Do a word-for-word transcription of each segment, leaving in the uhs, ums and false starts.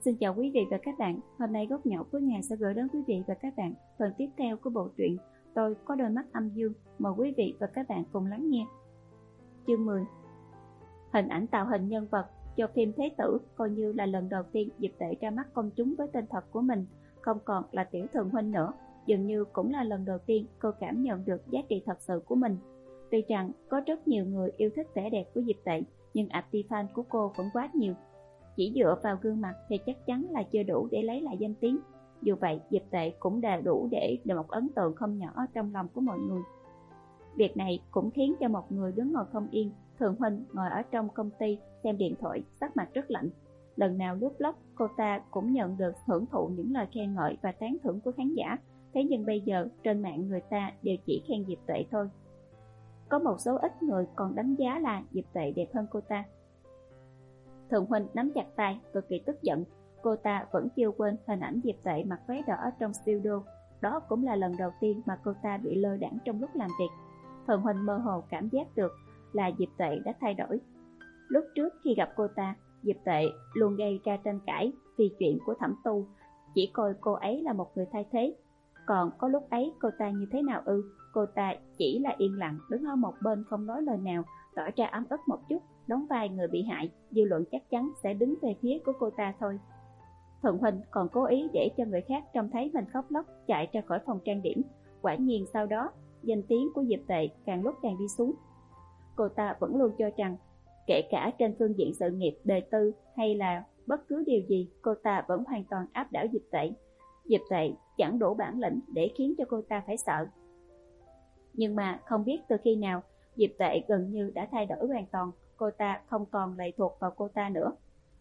Xin chào quý vị và các bạn. Hôm nay Góc Nhậu Cuối Ngày sẽ gửi đến quý vị và các bạn phần tiếp theo của bộ truyện Tôi Có Đôi Mắt Âm Dương. Mời quý vị và các bạn cùng lắng nghe. Chương mười. Hình ảnh tạo hình nhân vật cho phim Thế Tử coi như là lần đầu tiên Diệp Tệ ra mắt công chúng với tên thật của mình, không còn là Tiểu Thường Huynh nữa. Dường như cũng là lần đầu tiên cô cảm nhận được giá trị thật sự của mình. Tuy rằng có rất nhiều người yêu thích vẻ đẹp của Diệp Tệ, nhưng anti-fan của cô vẫn quá nhiều. Chỉ dựa vào gương mặt thì chắc chắn là chưa đủ để lấy lại danh tiếng. Dù vậy, Diệp Tệ cũng đã đủ để để một ấn tượng không nhỏ trong lòng của mọi người. Việc này cũng khiến cho một người đứng ngồi không yên. Thường Huynh ngồi ở trong công ty xem điện thoại, sắc mặt rất lạnh. Lần nào lướt blog, cô ta cũng nhận được hưởng thụ những lời khen ngợi và tán thưởng của khán giả. Thế nhưng bây giờ trên mạng người ta đều chỉ khen Diệp Tệ thôi. Có một số ít người còn đánh giá là Diệp Tệ đẹp hơn cô ta. Thường Huynh nắm chặt tay, cực kỳ tức giận. Cô ta vẫn chưa quên hình ảnh Diệp Tệ mặc váy đỏ trong studio. Đó cũng là lần đầu tiên mà cô ta bị lơ đãng trong lúc làm việc. Thường Huynh mơ hồ cảm giác được là Diệp Tệ đã thay đổi. Lúc trước khi gặp cô ta, Diệp Tệ luôn gây ra tranh cãi vì chuyện của Thẩm Tu, chỉ coi cô ấy là một người thay thế. Còn có lúc ấy cô ta như thế nào ư? Cô ta chỉ là yên lặng đứng ở một bên không nói lời nào, tỏ ra ấm ức một chút, đóng vai người bị hại. Dư luận chắc chắn sẽ đứng về phía của cô ta thôi. Thường Huynh còn cố ý để cho người khác trông thấy mình khóc lóc chạy ra khỏi phòng trang điểm. Quả nhiên sau đó danh tiếng của Diệp Tệ càng lúc càng đi xuống. Cô ta vẫn luôn cho rằng kể cả trên phương diện sự nghiệp, đời tư hay là bất cứ điều gì, cô ta vẫn hoàn toàn áp đảo Diệp Tệ. Diệp Tệ chẳng đủ bản lĩnh để khiến cho cô ta phải sợ. Nhưng mà không biết từ khi nào, Diệp Tệ gần như đã thay đổi hoàn toàn. Cô ta không còn lệ thuộc vào cô ta nữa,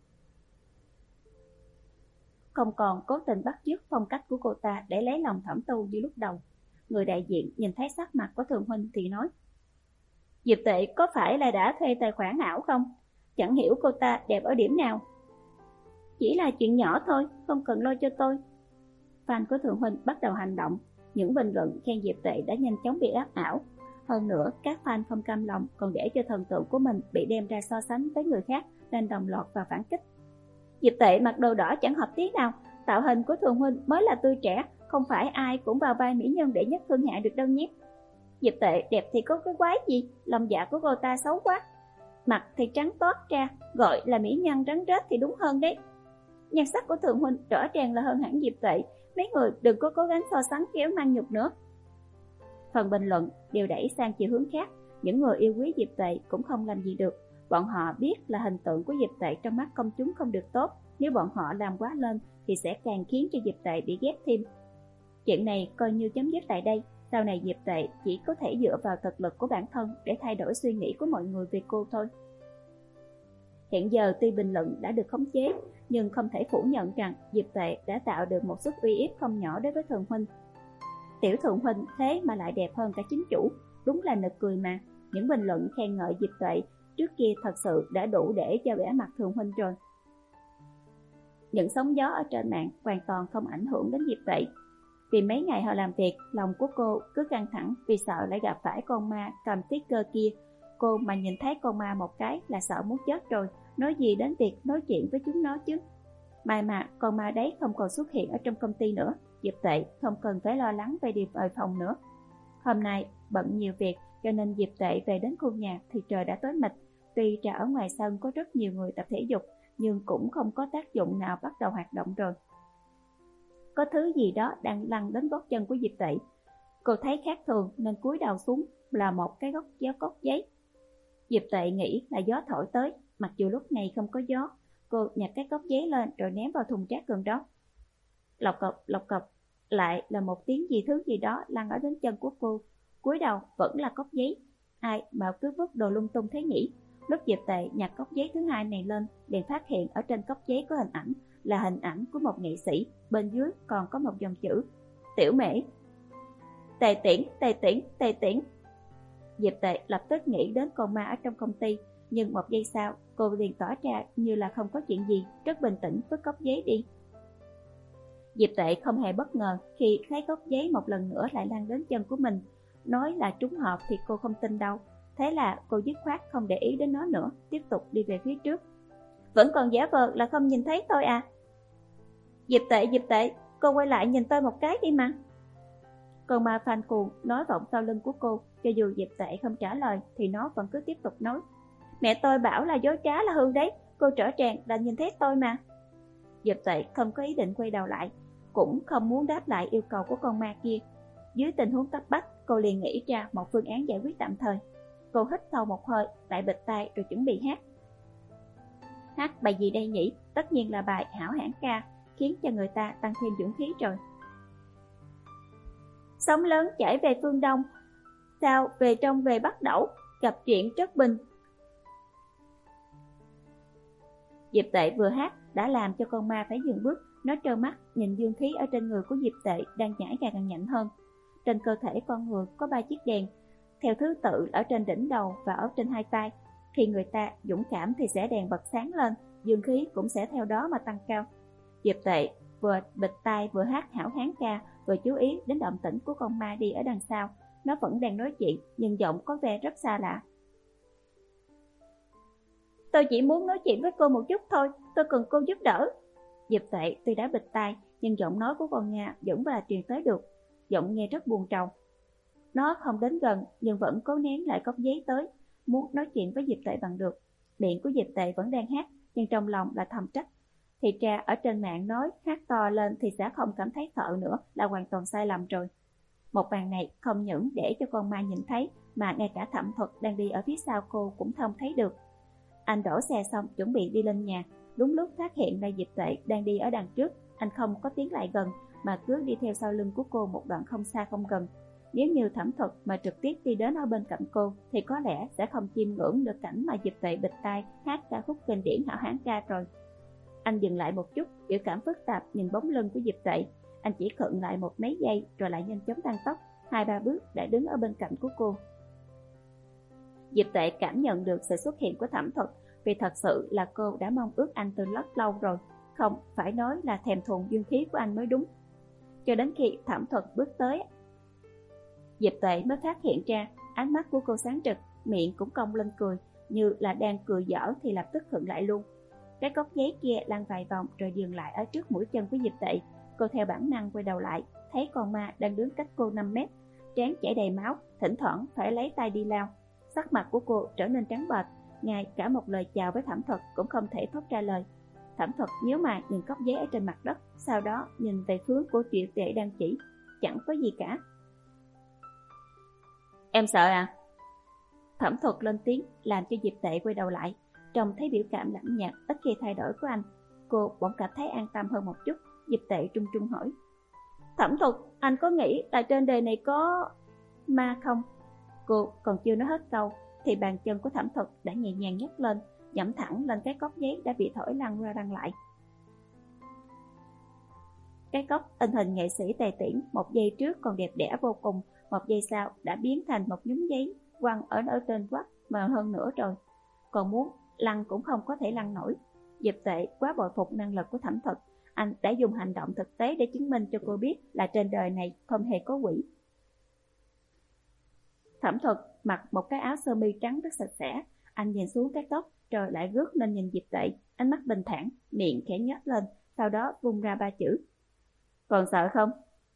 không còn cố tình bắt chước phong cách của cô ta để lấy lòng Thẩm Tu như lúc đầu. Người đại diện nhìn thấy sắc mặt của Thường Huynh thì nói: Diệp Tệ có phải là đã thuê tài khoản ảo không? Chẳng hiểu cô ta đẹp ở điểm nào. Chỉ là chuyện nhỏ thôi, không cần lo cho tôi. Fan của Thường Huynh bắt đầu hành động. Những bình luận khen Diệp Tệ đã nhanh chóng bị áp ảo. Hơn nữa, các fan không cam lòng còn để cho thần tượng của mình bị đem ra so sánh với người khác, nên đồng loạt vào phản kích. Diệp Tệ mặc đồ đỏ chẳng hợp tí nào. Tạo hình của Thường Huynh mới là tươi trẻ, không phải ai cũng vào vai mỹ nhân đệ nhất thiên hạ được đâu nhé. Diệp Tệ đẹp thì có cái quái gì, lòng dạ của cô ta xấu quá. Mặt thì trắng toát ra, gọi là mỹ nhân rắn rết thì đúng hơn đấy. Nhan sắc của Thường Huynh rõ ràng là hơn hẳn Diệp Tệ. Mấy người đừng có cố gắng so sánh kéo mang nhục nữa. Phần bình luận đều đẩy sang chiều hướng khác. Những người yêu quý Diệp Tệ cũng không làm gì được. Bọn họ biết là hình tượng của Diệp Tệ trong mắt công chúng không được tốt. Nếu bọn họ làm quá lên thì sẽ càng khiến cho Diệp Tệ bị ghét thêm. Chuyện này coi như chấm dứt tại đây. Sau này Diệp Tệ chỉ có thể dựa vào thực lực của bản thân để thay đổi suy nghĩ của mọi người về cô thôi. Hiện giờ tuy bình luận đã được khống chế, nhưng không thể phủ nhận rằng Diệp Tệ đã tạo được một sức uy hiếp không nhỏ đối với Thường Huynh. Tiểu Thường Huynh thế mà lại đẹp hơn cả chính chủ, đúng là nực cười mà. Những bình luận khen ngợi Diệp Tệ trước kia thật sự đã đủ để cho vẻ mặt Thường Huynh rồi. Những sóng gió ở trên mạng hoàn toàn không ảnh hưởng đến Diệp Tệ. Vì mấy ngày họ làm việc, lòng của cô cứ căng thẳng vì sợ lại gặp phải con ma cầm sticker kia. Cô mà nhìn thấy con ma một cái là sợ muốn chết rồi, nói gì đến việc nói chuyện với chúng nó chứ. May mà con ma đấy không còn xuất hiện ở trong công ty nữa. Diệp Tệ không cần phải lo lắng về điều ở phòng nữa. Hôm nay bận nhiều việc cho nên Diệp Tệ về đến khu nhà thì trời đã tối mịt. Tuy ra ở ngoài sân có rất nhiều người tập thể dục, nhưng cũng không có tác dụng nào bắt đầu hoạt động rồi. Có thứ gì đó đang lăn đến gót chân của Diệp Tệ. Cô thấy khác thường nên cúi đầu xuống, là một cái gốc gió cốt giấy. Diệp Tệ nghĩ là gió thổi tới, mặc dù lúc này không có gió. Cô nhặt cái cốc giấy lên rồi ném vào thùng rác gần đó. Lọc cọc, lọc cọc, lại là một tiếng gì thứ gì đó lăn ở đến chân của cô. Cúi đầu vẫn là cốc giấy. Ai mà cứ vứt đồ lung tung thế nhỉ? Lúc Diệp Tệ nhặt cốc giấy thứ hai này lên, liền phát hiện ở trên cốc giấy có hình ảnh, là hình ảnh của một nghệ sĩ. Bên dưới còn có một dòng chữ: Tiểu Mễ. Tề Tiễn, Tề Tiễn, Tề Tiễn. Diệp Tệ lập tức nghĩ đến con ma ở trong công ty, nhưng một giây sau cô liền tỏ ra như là không có chuyện gì, rất bình tĩnh vứt cốc giấy đi. Diệp Tệ không hề bất ngờ khi thấy cốc giấy một lần nữa lại lăn đến chân của mình. Nói là trúng hợp thì cô không tin đâu. Thế là cô dứt khoát không để ý đến nó nữa, tiếp tục đi về phía trước. Vẫn còn giả vờ là không nhìn thấy thôi à? Diệp Tệ, Diệp Tệ, cô quay lại nhìn tôi một cái đi mà. Con ma phanh cuồng nói vọng sau lưng của cô, cho dù Diệp Tệ không trả lời thì nó vẫn cứ tiếp tục nói. Mẹ tôi bảo là dối trá là hư đấy, cô trở tràng là nhìn thấy tôi mà. Diệp Tệ không có ý định quay đầu lại, cũng không muốn đáp lại yêu cầu của con ma kia. Dưới tình huống cấp bách, cô liền nghĩ ra một phương án giải quyết tạm thời. Cô hít sâu một hơi, lại bịt tai rồi chuẩn bị hát. Hát bài gì đây nhỉ? Tất nhiên là bài Hảo Hán Ca, khiến cho người ta tăng thêm dũng khí rồi. Sóng lớn chảy về phương Đông, sao về trong về Bắc đẩu, gặp chuyện rất bình. Diệp Tệ vừa hát đã làm cho con ma phải dừng bước. Nó trơ mắt nhìn dương khí ở trên người của Diệp Tệ đang nhảy càng càng nhanh hơn. Trên cơ thể con người có ba chiếc đèn, theo thứ tự ở trên đỉnh đầu và ở trên hai tay. Khi người ta dũng cảm thì sẽ đèn bật sáng lên, dương khí cũng sẽ theo đó mà tăng cao. Diệp Tệ vừa bịt tai vừa hát Hảo Hán Ca, vừa chú ý đến động tĩnh của con ma đi ở đằng sau. Nó vẫn đang nói chuyện, nhưng giọng có vẻ rất xa lạ. Tôi chỉ muốn nói chuyện với cô một chút thôi, tôi cần cô giúp đỡ. Diệp Tệ tuy đã bịt tai, nhưng giọng nói của con Nga vẫn là truyền tới được. Giọng nghe rất buồn trầu. Nó không đến gần, nhưng vẫn cố nén lại cốc giấy tới, muốn nói chuyện với Diệp Tệ bằng được. Miệng của Diệp Tệ vẫn đang hát, nhưng trong lòng là thầm trách. Thì ra ở trên mạng nói hát to lên thì sẽ không cảm thấy sợ nữa là hoàn toàn sai lầm rồi. Một màn này không những để cho con ma nhìn thấy, mà ngay cả Thẩm Thuật đang đi ở phía sau cô cũng không thấy được. Anh đổ xe xong chuẩn bị đi lên nhà, đúng lúc phát hiện ra Diệp Tệ đang đi ở đằng trước. Anh không có tiến lại gần, mà cứ đi theo sau lưng của cô một đoạn không xa không gần. Nếu như Thẩm Thuật mà trực tiếp đi đến ở bên cạnh cô thì có lẽ sẽ không chiêm ngưỡng được cảnh mà Diệp Tệ bịt tai hát ca khúc kinh điển Hảo Hán Ca rồi. Anh dừng lại một chút, biểu cảm phức tạp nhìn bóng lưng của Diệp Tệ. Anh chỉ khựng lại một mấy giây rồi lại nhanh chóng tăng tốc, hai ba bước đã đứng ở bên cạnh của cô. Diệp Tệ cảm nhận được sự xuất hiện của Thẩm Thuật, vì thật sự là cô đã mong ước anh từ rất lâu rồi, không phải nói là thèm thuồng dương khí của anh mới đúng. Cho đến khi Thẩm Thuật bước tới, Diệp Tệ mới phát hiện ra ánh mắt của cô sáng rực, miệng cũng cong lên cười, như là đang cười dở thì lập tức khựng lại luôn. Cái cốc giấy kia lăn vài vòng rồi dừng lại ở trước mũi chân của Diệp Tệ. Cô theo bản năng quay đầu lại, thấy con ma đang đứng cách cô năm mét, trán chảy đầy máu, thỉnh thoảng phải lấy tay đi lau. Sắc mặt của cô trở nên trắng bệch, ngay cả một lời chào với Thẩm Thuật cũng không thể thốt ra lời. Thẩm Thuật nhíu mày nhìn cốc giấy ở trên mặt đất, sau đó nhìn về hướng của Diệp Tệ đang chỉ. Chẳng có gì cả. Em sợ à? Thẩm Thuật lên tiếng làm cho Diệp Tệ quay đầu lại. Trông thấy biểu cảm lạnh nhạt ít khi thay đổi của anh, cô bỗng cảm thấy an tâm hơn một chút. Diệp Tệ trung trung hỏi: Thẩm Thuật, anh có nghĩ là trên đời này có ma không? Cô còn chưa nói hết câu thì bàn chân của Thẩm Thuật đã nhẹ nhàng nhấc lên, nhẫm thẳng lên cái cốc giấy đã bị thổi lăn ra lăn lại. Cái cốc in hình nghệ sĩ Tề Tiễn, một giây trước còn đẹp đẽ vô cùng, một giây sau đã biến thành một nhúm giấy quăng ở ở trên quách mà hơn nữa rồi. Còn muốn lăn cũng không có thể lăn nổi. Diệp Tệ quá bội phục năng lực của Thẩm Thuật. Anh đã dùng hành động thực tế để chứng minh cho cô biết là trên đời này không hề có quỷ. Thẩm Thuật mặc một cái áo sơ mi trắng rất sạch sẽ. Anh nhìn xuống cái tóc rồi lại rước lên nhìn Diệp Tệ, ánh mắt bình thản, miệng khẽ nhếch lên, sau đó vung ra ba chữ: Còn sợ không?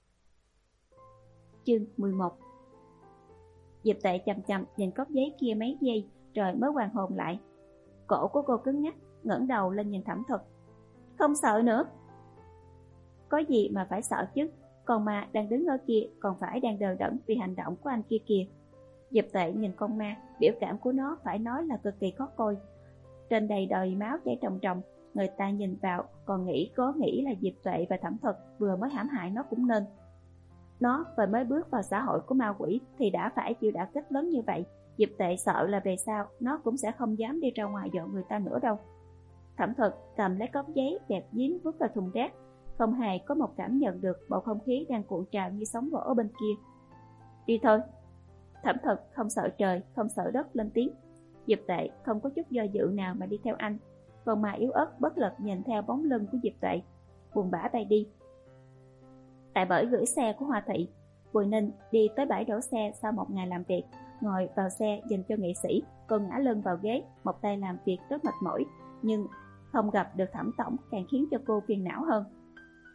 Chương mười một. Diệp Tệ chằm chằm nhìn cốc giấy kia mấy giây rồi mới hoàn hồn lại. Cổ của cô cứng ngắc, ngẩng đầu lên nhìn Thẩm Thuật. Không sợ nữa. Có gì mà phải sợ chứ? Con ma đang đứng ở kia còn phải đang đờ đẫn vì hành động của anh kia kìa. Diệp Tệ nhìn con ma, biểu cảm của nó phải nói là cực kỳ khó coi. Trên đầy đời máu chảy ròng ròng, người ta nhìn vào còn nghĩ có nghĩ là Diệp Tệ và Thẩm Thuật vừa mới hãm hại nó cũng nên. Nó vừa mới bước vào xã hội của ma quỷ thì đã phải chịu đả kích lớn như vậy. Diệp Tệ sợ là về sau nó cũng sẽ không dám đi ra ngoài dọn người ta nữa đâu. Thẩm Thuật cầm lấy cốc giấy đẹp dính vứt vào thùng rác, không hề có một cảm nhận được bầu không khí đang cuộn trào như sóng vỗ ở bên kia. Đi thôi. Thẩm Thuật không sợ trời, không sợ đất lên tiếng. Diệp Tệ không có chút do dự nào mà đi theo anh. Còn mà yếu ớt bất lực nhìn theo bóng lưng của Diệp Tệ, buồn bã bay đi. Tại bởi gửi xe của Hoa Thị, Bùi Ninh đi tới bãi đổ xe sau một ngày làm việc, ngồi vào xe dành cho nghệ sĩ. Cô ngã lưng vào ghế, một tay làm việc rất mệt mỏi, nhưng không gặp được Thẩm tổng càng khiến cho cô phiền não hơn.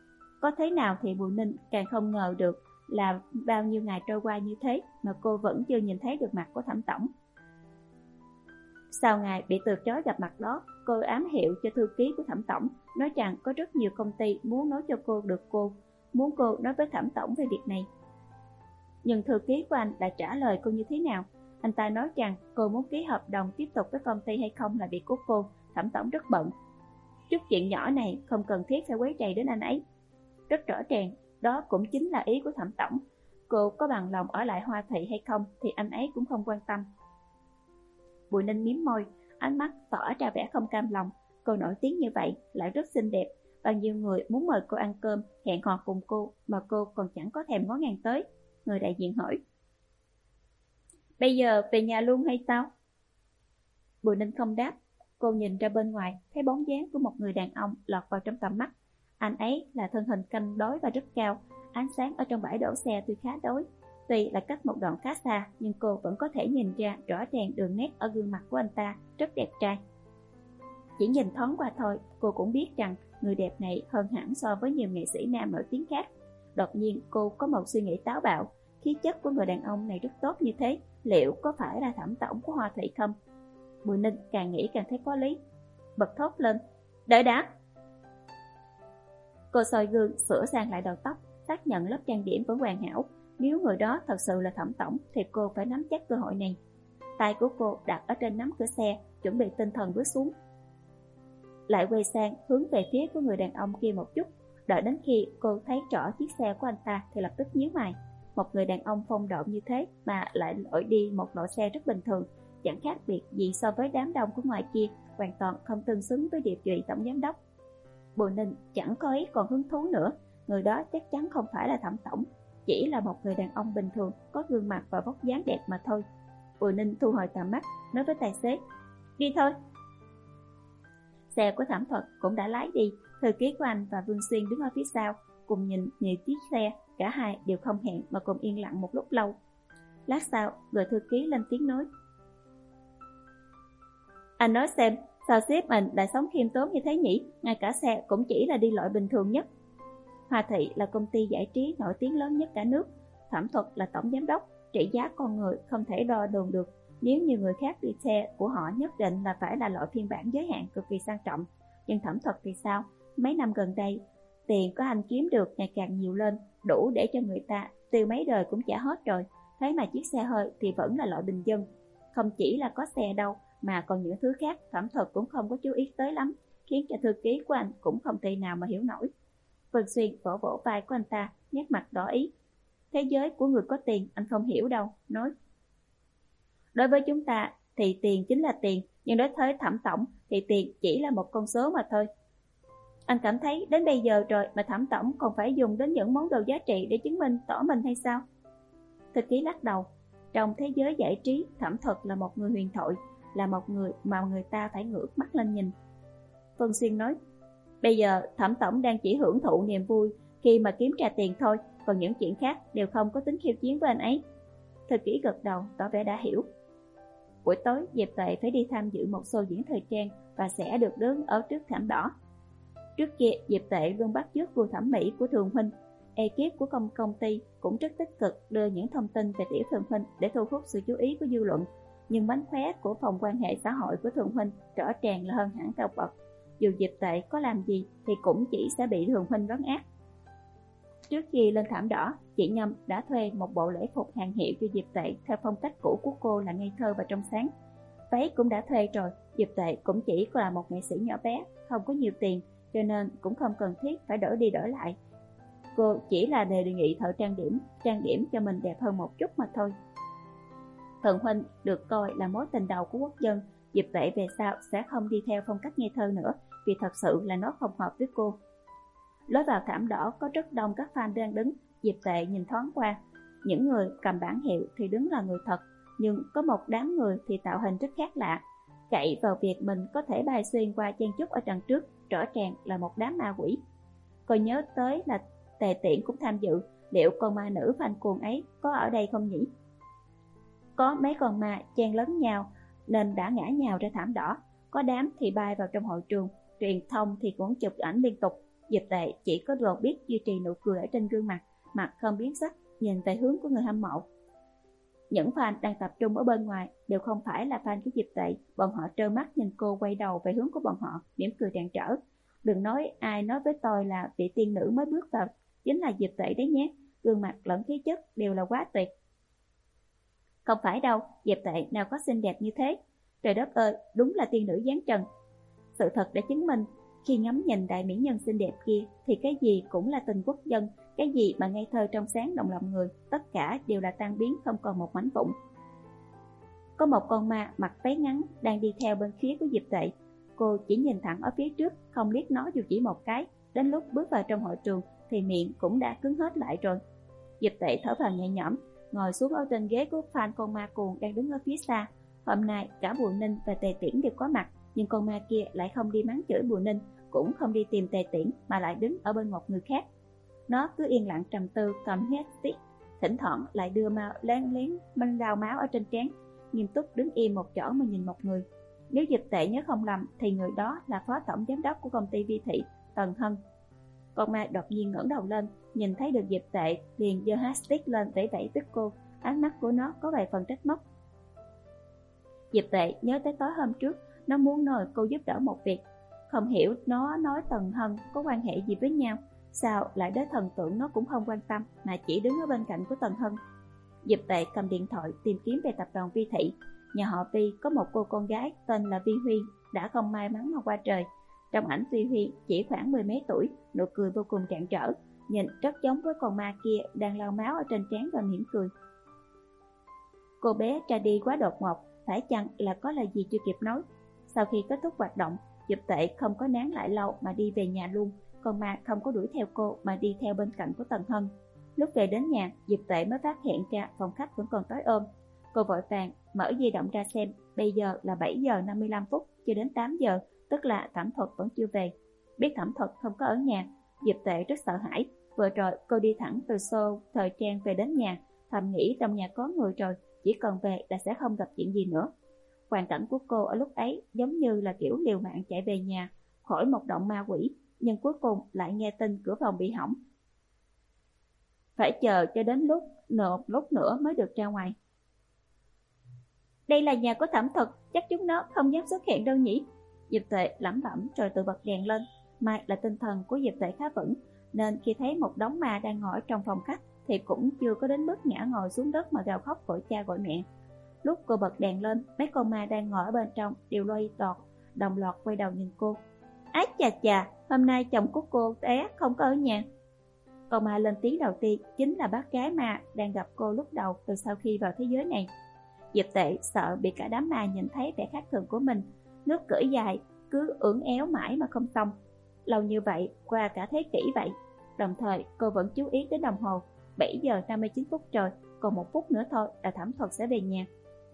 Có thế nào thì Bùi Ninh càng không ngờ được là bao nhiêu ngày trôi qua như thế mà cô vẫn chưa nhìn thấy được mặt của Thẩm tổng. Sau ngày bị từ chối gặp mặt đó, cô ám hiệu cho thư ký của Thẩm tổng, nói rằng có rất nhiều công ty muốn nói cho cô được cô, muốn cô nói với Thẩm tổng về việc này. Nhưng thư ký của anh đã trả lời cô như thế nào? Anh ta nói rằng cô muốn ký hợp đồng tiếp tục với công ty hay không là việc của cô, Thẩm tổng rất bận. Chút chuyện nhỏ này không cần thiết phải quấy rầy đến anh ấy. Rất rõ ràng, đó cũng chính là ý của Thẩm tổng. Cô có bằng lòng ở lại Hoa Thị hay không thì anh ấy cũng không quan tâm. Bùi Ninh mím môi, ánh mắt tỏ ra vẻ không cam lòng. Cô nổi tiếng như vậy, lại rất xinh đẹp. Bao nhiêu người muốn mời cô ăn cơm, hẹn hò cùng cô, mà cô còn chẳng có thèm ngó ngàng tới. Người đại diện hỏi, bây giờ về nhà luôn hay sao? Bùi Ninh không đáp. Cô nhìn ra bên ngoài, thấy bóng dáng của một người đàn ông lọt vào trong tầm mắt. Anh ấy là thân hình cân đối và rất cao. Ánh sáng ở trong bãi đổ xe tuy khá tối, tuy là cách một đoạn khá xa, nhưng cô vẫn có thể nhìn ra rõ ràng đường nét ở gương mặt của anh ta, rất đẹp trai. Chỉ nhìn thoáng qua thôi, cô cũng biết rằng người đẹp này hơn hẳn so với nhiều nghệ sĩ nam nổi tiếng khác. Đột nhiên cô có một suy nghĩ táo bạo, khí chất của người đàn ông này rất tốt như thế, liệu có phải là Thẩm tổng của Hoa Thị không? Bùi Ninh càng nghĩ càng thấy có lý, bật thốt lên, đợi đã. Cô soi gương sửa sang lại đầu tóc, xác nhận lớp trang điểm vẫn hoàn hảo. Nếu người đó thật sự là Thẩm tổng thì cô phải nắm chắc cơ hội này. Tay của cô đặt ở trên nắm cửa xe, chuẩn bị tinh thần bước xuống. Lại quay sang hướng về phía của người đàn ông kia một chút. Đợi đến khi cô thấy rõ chiếc xe của anh ta thì lập tức nhíu mày. Một người đàn ông phong độ như thế mà lại lội đi một loại xe rất bình thường, chẳng khác biệt gì so với đám đông của ngoài kia, hoàn toàn không tương xứng với địa vị tổng giám đốc. Bùi Ninh chẳng có ý còn hứng thú nữa, người đó chắc chắn không phải là Thẩm tổng, chỉ là một người đàn ông bình thường, có gương mặt và vóc dáng đẹp mà thôi. Bùi Ninh thu hồi tầm mắt, nói với tài xế, đi thôi. Xe của Thẩm Thuật cũng đã lái đi, thư ký của anh và Vương Xuyên đứng ở phía sau, cùng nhìn nhiều chiếc xe, cả hai đều không hẹn mà cùng yên lặng một lúc lâu. Lát sau, người thư ký lên tiếng nói, anh nói xem, sao sếp mình lại sống khiêm tốn như thế nhỉ? Ngay cả xe cũng chỉ là đi loại bình thường nhất. Hoa Thị là công ty giải trí nổi tiếng lớn nhất cả nước. Thẩm Thuật là tổng giám đốc, trị giá con người không thể đo lường được. Nếu như người khác đi xe của họ nhất định là phải là loại phiên bản giới hạn cực kỳ sang trọng. Nhưng Thẩm Thuật thì sao? Mấy năm gần đây, tiền có anh kiếm được ngày càng nhiều lên, đủ để cho người ta tiêu mấy đời cũng trả hết rồi. Thế mà chiếc xe hơi thì vẫn là loại bình dân. Không chỉ là có xe đâu, mà còn những thứ khác Thẩm Thuật cũng không có chú ý tới lắm, khiến cho thư ký của anh cũng không thể nào mà hiểu nổi. Vân Xuyên vỗ vỗ vai của anh ta, nét mặt đỏ ý. Thế giới của người có tiền anh không hiểu đâu, nói. Đối với chúng ta thì tiền chính là tiền, nhưng đối với Thẩm tổng thì tiền chỉ là một con số mà thôi. Anh cảm thấy đến bây giờ rồi mà Thẩm tổng còn phải dùng đến những món đồ giá trị để chứng minh tỏ mình hay sao? Thư ký lắc đầu. Trong thế giới giải trí, Thẩm Thuật là một người huyền thoại, là một người mà người ta phải ngước mắt lên nhìn. Vân Xuyên nói, bây giờ Thẩm tổng đang chỉ hưởng thụ niềm vui khi mà kiếm ra tiền thôi, còn những chuyện khác đều không có tính khiêu chiến với anh ấy. Thư ký gật đầu tỏ vẻ đã hiểu. Buổi tối Diệp Tuệ phải đi tham dự một show diễn thời trang và sẽ được đứng ở trước thảm đỏ. Trước kia Diệp Tuệ luôn bắt chước gu thẩm mỹ của Thường huynh. Ekip của công công ty cũng rất tích cực đưa những thông tin về Tiểu Thường huynh để thu hút sự chú ý của dư luận. Nhưng mánh khóe của phòng quan hệ xã hội của Thường huynh rõ ràng là hơn hẳn cao bậc. Dù Diệp Tuệ có làm gì thì cũng chỉ sẽ bị Thường huynh đón ác. Trước khi lên thảm đỏ, chị Nhâm đã thuê một bộ lễ phục hàng hiệu cho Diệp Tuệ theo phong cách cũ của cô là ngây thơ và trong sáng. Váy cũng đã thuê rồi, Diệp Tuệ cũng chỉ là một nghệ sĩ nhỏ bé, không có nhiều tiền, cho nên cũng không cần thiết phải đổi đi đổi lại. Cô chỉ là đề nghị thợ trang điểm, trang điểm cho mình đẹp hơn một chút mà thôi. Thường huynh được coi là mối tình đầu của quốc dân, Diệp Tuệ về sau sẽ không đi theo phong cách ngây thơ nữa, vì thật sự là nó không hợp với cô. Lối vào thảm đỏ có rất đông các fan đang đứng, Diệp Tuệ nhìn thoáng qua. Những người cầm bảng hiệu thì đứng là người thật, nhưng có một đám người thì tạo hình rất khác lạ. Cậy vào việc mình có thể bay xuyên qua chen chúc ở đằng trước, rõ ràng là một đám ma quỷ. Cô nhớ tới là Tề Tiễn cũng tham dự, liệu con ma nữ fan cuồng ấy có ở đây không nhỉ? Có mấy con ma chen lấn nhau nên đã ngã nhào ra thảm đỏ, có đám thì bay vào trong hội trường, truyền thông thì cũng chụp ảnh liên tục. Diệp Tệ chỉ có đồ biết duy trì nụ cười ở trên gương mặt, mặt không biến sắc, nhìn về hướng của người hâm mộ. Những fan đang tập trung ở bên ngoài đều không phải là fan của Diệp Tệ, bọn họ trơ mắt nhìn cô quay đầu về hướng của bọn họ, mỉm cười rạng rỡ. Đừng nói ai nói với tôi là vị tiên nữ mới bước vào chính là Diệp Tệ đấy nhé, gương mặt lẫn khí chất đều là quá tuyệt. Không phải đâu, Diệp Tệ nào có xinh đẹp như thế. Trời đất ơi, đúng là tiên nữ giáng trần. Sự thật đã chứng minh, khi ngắm nhìn đại mỹ nhân xinh đẹp kia thì cái gì cũng là tình quốc dân, cái gì mà ngây thơ trong sáng động lòng người, tất cả đều là tan biến không còn một mảnh vụn. Có một con ma mặc váy ngắn đang đi theo bên phía của Diệp Tệ. Cô chỉ nhìn thẳng ở phía trước, không liếc nó dù chỉ một cái. Đến lúc bước vào trong hội trường thì miệng cũng đã cứng hết lại rồi. Diệp Tệ thở vào nhẹ nhõm, ngồi xuống ở trên ghế của fan con ma cuồng đang đứng ở phía xa. Hôm nay cả Bùi Ninh và Tề Tiễn đều có mặt, nhưng con ma kia lại không đi mắng chửi Bùi Ninh, cũng không đi tìm Tề Tiễn mà lại đứng ở bên một người khác. Nó cứ yên lặng trầm tư cầm hết stick, thỉnh thoảng lại đưa máu lén lén băng đào máu ở trên trán, nghiêm túc đứng im một chỗ mà nhìn một người. Nếu Diệp Tệ nhớ không lầm thì người đó là phó tổng giám đốc của công ty Vi Thị, Tần Hân. Con ma đột nhiên ngẩng đầu lên, nhìn thấy được Diệp Tệ liền giơ hashtag lên vẫy vẫy tức cô, ánh mắt của nó có vài phần trách móc. Diệp Tệ nhớ tới tối hôm trước nó muốn nhờ cô giúp đỡ một việc, không hiểu nó nói Tần Hân có quan hệ gì với nhau, sao lại đến thần tượng nó cũng không quan tâm mà chỉ đứng ở bên cạnh của Tần Hân. Diệp Tệ cầm điện thoại tìm kiếm về tập đoàn Vi Thị. Nhà họ Vi có một cô con gái tên là Vi Huy đã không may mắn mà qua trời. Trong ảnh Vi Huy chỉ khoảng mười mấy tuổi, nụ cười vô cùng rạng rỡ, nhìn rất giống với con ma kia đang lau máu ở trên trán và mỉm cười. Cô bé ra đi quá đột ngột, phải chăng là có lời gì chưa kịp nói. Sau khi kết thúc hoạt động, Diệp Tệ không có nán lại lâu mà đi về nhà luôn. Con ma không có đuổi theo cô mà đi theo bên cạnh của Tần Hân. Lúc về đến nhà, Diệp Tệ mới phát hiện ra phòng khách vẫn còn tối ôm. Cô vội vàng mở di động ra xem, bây giờ là bảy giờ năm mươi lăm phút, chưa đến tám giờ, tức là Thẩm Thuật vẫn chưa về. Biết Thẩm Thuật không có ở nhà, Diệp Tệ rất sợ hãi. Vừa rồi cô đi thẳng từ show thời trang về đến nhà, thầm nghĩ trong nhà có người rồi, chỉ cần về là sẽ không gặp chuyện gì nữa. Hoàn cảnh của cô ở lúc ấy giống như là kiểu liều mạng chạy về nhà khỏi một động ma quỷ, nhưng cuối cùng lại nghe tin cửa phòng bị hỏng, phải chờ cho đến lúc nộp lúc nữa mới được ra ngoài. Đây là nhà của Thẩm Thuật, chắc chúng nó không dám xuất hiện đâu nhỉ? Diệp Tệ lẩm bẩm rồi tự bật đèn lên. May là tinh thần của Diệp Tệ khá vững, nên khi thấy một đống ma đang ngồi trong phòng khách thì cũng chưa có đến mức ngã ngồi xuống đất mà gào khóc gọi cha gọi mẹ. Lúc cô bật đèn lên, mấy con ma đang ngồi ở bên trong đều loay tọt, đồng loạt quay đầu nhìn cô. Ái chà chà, hôm nay chồng của cô té không có ở nhà. Con ma lên tiếng đầu tiên chính là bác gái ma đang gặp cô lúc đầu từ sau khi vào thế giới này. Diệp Tệ sợ bị cả đám ma nhìn thấy vẻ khác thường của mình, nước cưỡi dài cứ ưỡn éo mãi mà không xong. Lâu như vậy, qua cả thế kỷ vậy. Đồng thời cô vẫn chú ý đến đồng hồ, bảy giờ năm mươi chín phút rồi, còn một phút nữa thôi là Thẩm Thuật sẽ về nhà.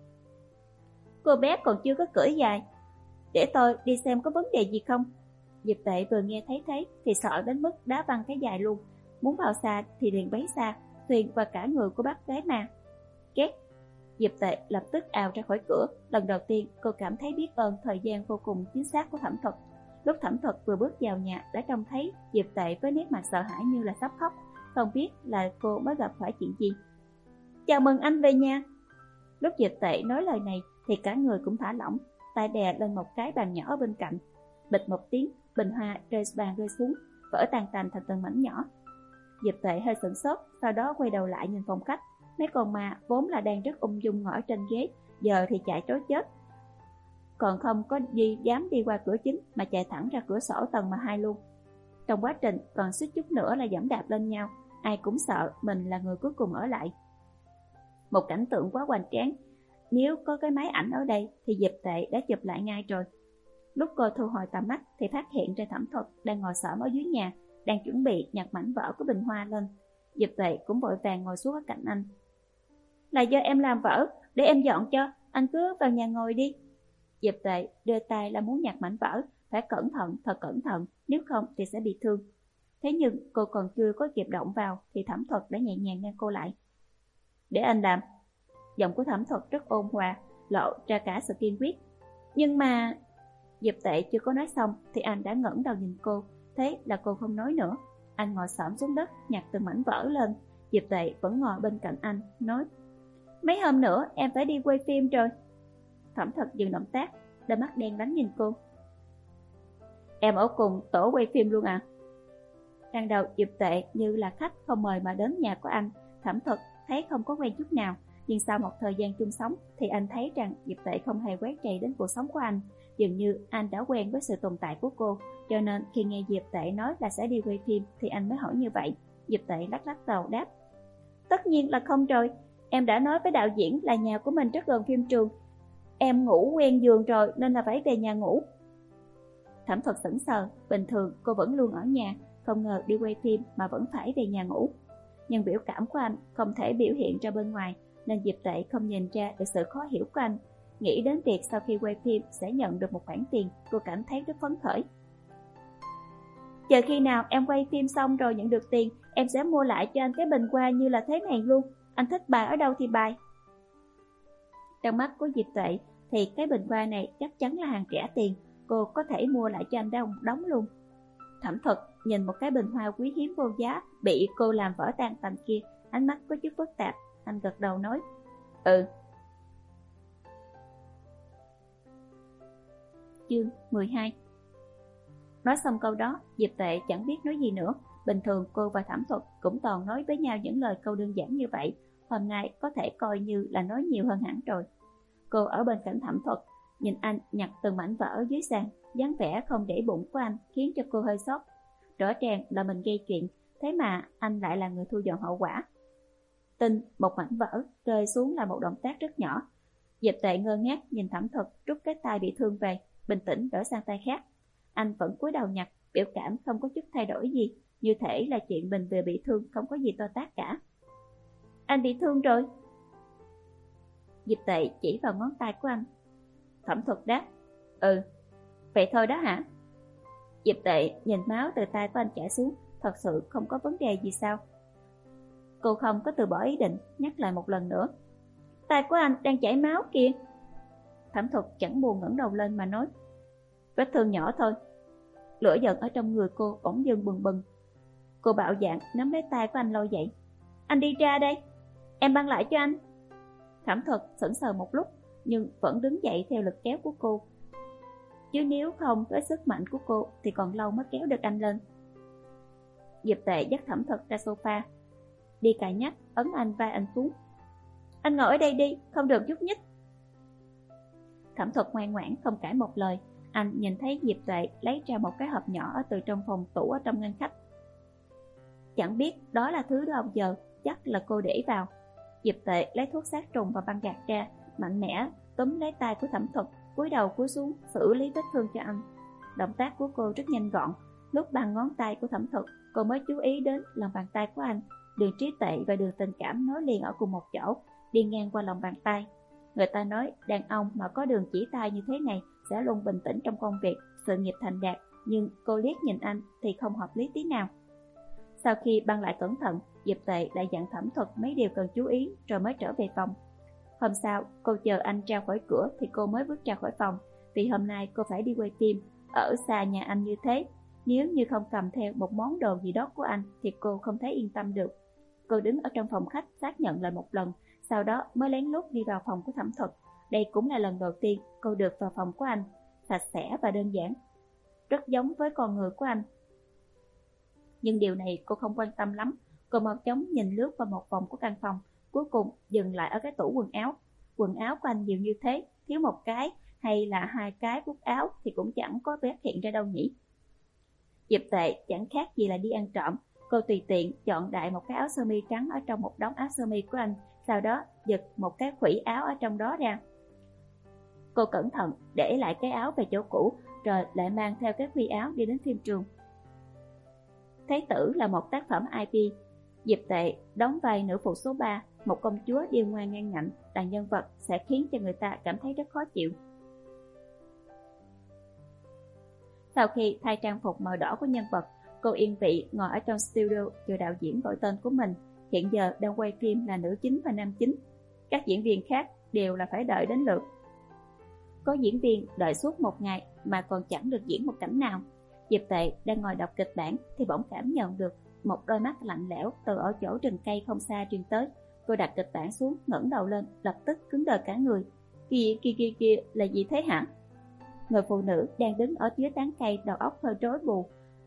Cô bé còn chưa có cưỡi dài, để tôi đi xem có vấn đề gì không. Diệp Tệ vừa nghe thấy thế thì sợ đến mức đá văng cái dài luôn, muốn vào xa thì liền bấy xa, thuyền và cả người của bác gái ma. Két! Diệp Tệ lập tức ào ra khỏi cửa. Lần đầu tiên cô cảm thấy biết ơn thời gian vô cùng chính xác của Thẩm Thuật. Lúc Thẩm Thuật vừa bước vào nhà đã trông thấy Diệp Tệ với nét mặt sợ hãi như là sắp khóc, không biết là cô mới gặp phải chuyện gì. Chào mừng anh về nhà. Lúc Diệp Tệ nói lời này thì cả người cũng thả lỏng, tay đè lên một cái bàn nhỏ ở bên cạnh. Bịch một tiếng, bình hoa rơi bàn rơi xuống, vỡ tan tành thành từng mảnh nhỏ. Diệp Tệ hơi sửng sốt, sau đó quay đầu lại nhìn phòng khách. Mấy con ma vốn là đang rất ung dung ngồi trên ghế, giờ thì chạy trối chết, còn không có gì dám đi qua cửa chính mà chạy thẳng ra cửa sổ tầng mà hai luôn. Trong quá trình còn suýt chút nữa là giẫm đạp lên nhau, ai cũng sợ mình là người cuối cùng ở lại. Một cảnh tượng quá hoành tráng, nếu có cái máy ảnh ở đây thì Diệp Tệ đã chụp lại ngay rồi. Lúc cô thu hồi tầm mắt thì phát hiện ra Thẩm Thuật đang ngồi xổm ở dưới nhà, đang chuẩn bị nhặt mảnh vỡ của bình hoa lên. Diệp Tệ cũng vội vàng ngồi xuống ở cạnh anh. Là do em làm vỡ, để em dọn cho, anh cứ vào nhà ngồi đi. Diệp Tệ đưa tay là muốn nhặt mảnh vỡ, phải cẩn thận, thật cẩn thận, nếu không thì sẽ bị thương. Thế nhưng cô còn chưa có kịp động vào thì Thẩm Thuật đã nhẹ nhàng ngăn cô lại. Để anh làm. Giọng của Thẩm Thuật rất ôn hòa, lộ ra cả sự kiên quyết. Nhưng mà... Diệp Tệ chưa có nói xong thì anh đã ngẩng đầu nhìn cô, Thế là cô không nói nữa. Anh ngồi xổm xuống đất, nhặt từng mảnh vỡ lên. Diệp Tệ vẫn ngồi bên cạnh anh, nói: Mấy hôm nữa em phải đi quay phim rồi. Thẩm Thực dừng động tác, đôi mắt đen đánh nhìn cô. Em ở cùng tổ quay phim luôn à? Ban đầu Diệp Tệ như là khách không mời mà đến nhà của anh. Thẩm Thực thấy không có quen chút nào, nhưng sau một thời gian chung sống thì anh thấy rằng Diệp Tệ không hề quấy rầy đến cuộc sống của anh. Dường như anh đã quen với sự tồn tại của cô, cho nên khi nghe Diệp Tệ nói là sẽ đi quay phim thì anh mới hỏi như vậy. Diệp Tệ lắc lắc đầu đáp: Tất nhiên là không rồi, em đã nói với đạo diễn là nhà của mình rất gần phim trường. Em ngủ quen giường rồi nên là phải về nhà ngủ. Thẩm Thực sững sờ, bình thường cô vẫn luôn ở nhà, không ngờ đi quay phim mà vẫn phải về nhà ngủ. Nhưng biểu cảm của anh không thể biểu hiện ra bên ngoài, nên Diệp Tệ không nhìn ra được sự khó hiểu của anh. Nghĩ đến việc sau khi quay phim sẽ nhận được một khoản tiền, cô cảm thấy rất phấn khởi. Chờ khi nào em quay phim xong rồi nhận được tiền, em sẽ mua lại cho anh cái bình hoa như là thế này luôn. Anh thích bài ở đâu thì bài. Trong mắt của Diệp Tệ thì cái bình hoa này chắc chắn là hàng rẻ tiền, cô có thể mua lại cho anh đóng đóng luôn. Thẩm Thực nhìn một cái bình hoa quý hiếm vô giá bị cô làm vỡ tan tành kia, ánh mắt có chút phức tạp. Anh gật đầu nói: Ừ. Chương mười hai. Nói xong câu đó, Diệp Tệ chẳng biết nói gì nữa. Bình thường cô và Thẩm Thực cũng toàn nói với nhau những lời câu đơn giản như vậy, hôm nay có thể coi như là nói nhiều hơn hẳn rồi. Cô ở bên cạnh Thẩm Thực, nhìn anh nhặt từng mảnh vỡ ở dưới sàn, dáng vẻ không để bụng của anh khiến cho cô hơi sốc. Rõ ràng là mình gây chuyện, thế mà anh lại là người thu dọn hậu quả. Tinh, một mảnh vỡ rơi xuống là một động tác rất nhỏ. Diệp Tệ ngơ ngác nhìn Thẩm Thực rút cái tay bị thương về, bình tĩnh đổi sang tay khác. Anh vẫn cúi đầu nhặt, biểu cảm không có chút thay đổi gì, như thể là chuyện mình vừa bị thương không có gì to tát cả. Anh bị thương rồi. Diệp Tệ chỉ vào ngón tay của anh. Thẩm Thực đáp: Ừ. Vậy thôi đó hả? Diệp Tệ nhìn máu từ tay của anh chảy xuống, thật sự không có vấn đề gì sao? Cô không có từ bỏ ý định, nhắc lại một lần nữa: Tay của anh đang chảy máu kìa. Thẩm Thực chẳng buồn ngẩng đầu lên mà nói: Vết thương nhỏ thôi. Lửa giận ở trong người cô bỗng dưng bừng bừng. Cô bạo dạn nắm lấy tay của anh lôi dậy. Anh đi ra đây, em băng lại cho anh. Thẩm Thực sững sờ một lúc, nhưng vẫn đứng dậy theo lực kéo của cô. Chứ nếu không với sức mạnh của cô thì còn lâu mới kéo được anh lên. Diệp Tệ dắt Thẩm Thực ra sofa, đi cài nhắc ấn anh vai anh xuống. Anh ngồi ở đây đi, không được nhúc nhích. Thẩm Thực ngoan ngoãn không cãi một lời. Anh nhìn thấy Diệp Tệ lấy ra một cái hộp nhỏ từ trong phòng tủ ở trong ngăn khách. Chẳng biết đó là thứ đâu giờ, chắc là cô để vào. Diệp Tệ lấy thuốc sát trùng và băng gạc ra, mạnh mẽ túm lấy tay của Thẩm Thực, cúi đầu cúi xuống xử lý vết thương cho anh. Động tác của cô rất nhanh gọn. Lúc băng ngón tay của Thẩm Thực, cô mới chú ý đến lòng bàn tay của anh. Đường trí tuệ và đường tình cảm nối liền ở cùng một chỗ, đi ngang qua lòng bàn tay. Người ta nói đàn ông mà có đường chỉ tay như thế này sẽ luôn bình tĩnh trong công việc, sự nghiệp thành đạt. Nhưng cô liếc nhìn anh thì không hợp lý tí nào. Sau khi băng lại cẩn thận, Diệp Tệ đã dặn Thẩm Thực mấy điều cần chú ý rồi mới trở về phòng. Hôm sau, cô chờ anh ra khỏi cửa thì cô mới bước ra khỏi phòng. Vì hôm nay cô phải đi quay phim, ở xa nhà anh như thế, nếu như không cầm theo một món đồ gì đó của anh thì cô không thấy yên tâm được. Cô đứng ở trong phòng khách xác nhận lại một lần, sau đó mới lén lút đi vào phòng của Thẩm Thực. Đây cũng là lần đầu tiên cô được vào phòng của anh, sạch sẽ và đơn giản, rất giống với con người của anh. Nhưng điều này cô không quan tâm lắm. Cô mau chóng nhìn lướt qua một vòng của căn phòng, cuối cùng dừng lại ở cái tủ quần áo. Quần áo của anh nhiều như thế, thiếu một cái hay là hai cái cúc áo thì cũng chẳng có phát hiện ra đâu nhỉ. Diệp Tệ chẳng khác gì là đi ăn trộm. Cô tùy tiện chọn đại một cái áo sơ mi trắng ở trong một đống áo sơ mi của anh, sau đó giật một cái khuỷu áo ở trong đó ra. Cô cẩn thận để lại cái áo về chỗ cũ, rồi lại mang theo cái khuỷu áo đi đến phim trường. Thế Tử là một tác phẩm i pê. Diệp Tệ đóng vai nữ phụ số ba, một công chúa điêu ngoan ngang ngạnh, là nhân vật sẽ khiến cho người ta cảm thấy rất khó chịu. Sau khi thay trang phục màu đỏ của nhân vật, cô yên vị ngồi ở trong studio chờ đạo diễn gọi tên của mình. Hiện giờ đang quay phim là nữ chính và nam chính. Các diễn viên khác đều là phải đợi đến lượt. Có diễn viên đợi suốt một ngày mà còn chẳng được diễn một cảnh nào. Diệp Tệ đang ngồi đọc kịch bản thì bỗng cảm nhận được một đôi mắt lạnh lẽo từ ở chỗ rừng cây không xa truyền tới. Cô đặt kịch bản xuống, ngẩng đầu lên, lập tức cứng đờ cả người. Kia kia kia kia là gì thế hả? Người phụ nữ đang đứng ở dưới tán cây, đầu óc hơi rối bù.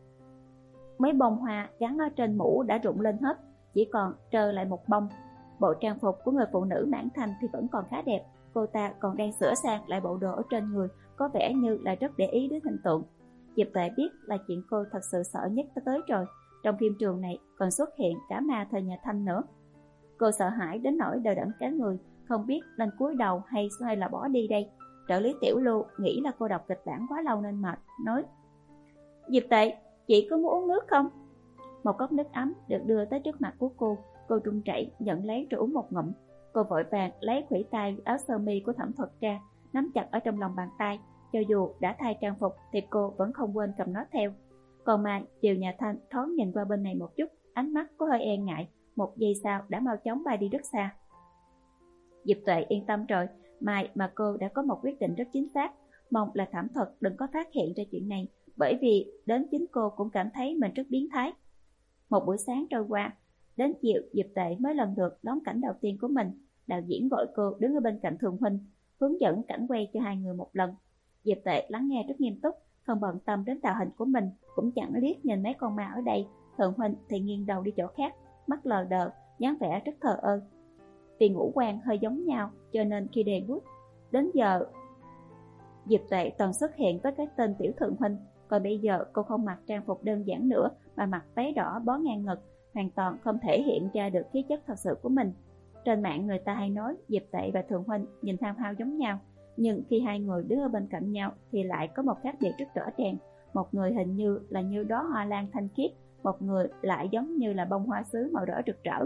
Mấy bông hoa gắn ở trên mũ đã rụng lên hết, chỉ còn trơ lại một bông. Bộ trang phục của người phụ nữ mãn thành thì vẫn còn khá đẹp. Cô ta còn đang sửa sang lại bộ đồ ở trên người, có vẻ như là rất để ý đến hình tượng. Diệp Tuệ biết là chuyện cô thật sự sợ nhất đã tới rồi. Trong phim trường này còn xuất hiện cả ma thời nhà Thanh nữa. Cô sợ hãi đến nỗi đờ đẫn cả người, không biết nên cúi đầu hay hay là bỏ đi đây. Trợ lý Tiểu Lưu nghĩ là cô đọc kịch bản quá lâu nên mệt, nói: Diệp Tệ, chị có muốn uống nước không? Một cốc nước ấm được đưa tới trước mặt của cô. Cô run rẩy nhận lấy rồi uống một ngụm. Cô vội vàng lấy khuỷu tay áo sơ mi của Thẩm Thuật ra, nắm chặt ở trong lòng bàn tay. Cho dù đã thay trang phục thì cô vẫn không quên cầm nó theo. Còn Mai chiều nhà Thanh thoáng nhìn qua bên này một chút, ánh mắt có hơi e ngại. Một giây sau đã mau chóng bay đi rất xa. Diệp Tuệ yên tâm rồi, Mai mà cô đã có một quyết định rất chính xác. Mong là Thẩm Thuật đừng có phát hiện ra chuyện này, bởi vì đến chính cô cũng cảm thấy mình rất biến thái. Một buổi sáng trôi qua, đến chiều Diệp Tệ mới lần lượt đón cảnh đầu tiên của mình. Đạo diễn gọi cô đứng ở bên cạnh Thường Huynh, hướng dẫn cảnh quay cho hai người một lần. Diệp Tệ lắng nghe rất nghiêm túc, không bận tâm đến tạo hình của mình, cũng chẳng liếc nhìn mấy con ma ở đây. Thường Huynh thì nghiêng đầu đi chỗ khác, mắt lờ đờ, dáng vẻ rất thờ ơ. Vì ngũ quan hơi giống nhau, cho nên khi đề bút đến giờ, Diệp Tệ toàn xuất hiện với cái tên Tiểu Thượng Huynh. Còn bây giờ cô không mặc trang phục đơn giản nữa, mà mặc váy đỏ bó ngang ngực, hoàn toàn không thể hiện ra được khí chất thật sự của mình. Trên mạng người ta hay nói Diệp Tệ và Thường Huynh nhìn hao hao giống nhau, nhưng khi hai người đứng ở bên cạnh nhau thì lại có một khác biệt rất rõ ràng. Một người hình như là như đóa hoa lan thanh khiết, một người lại giống như là bông hoa sứ màu đỏ rực rỡ.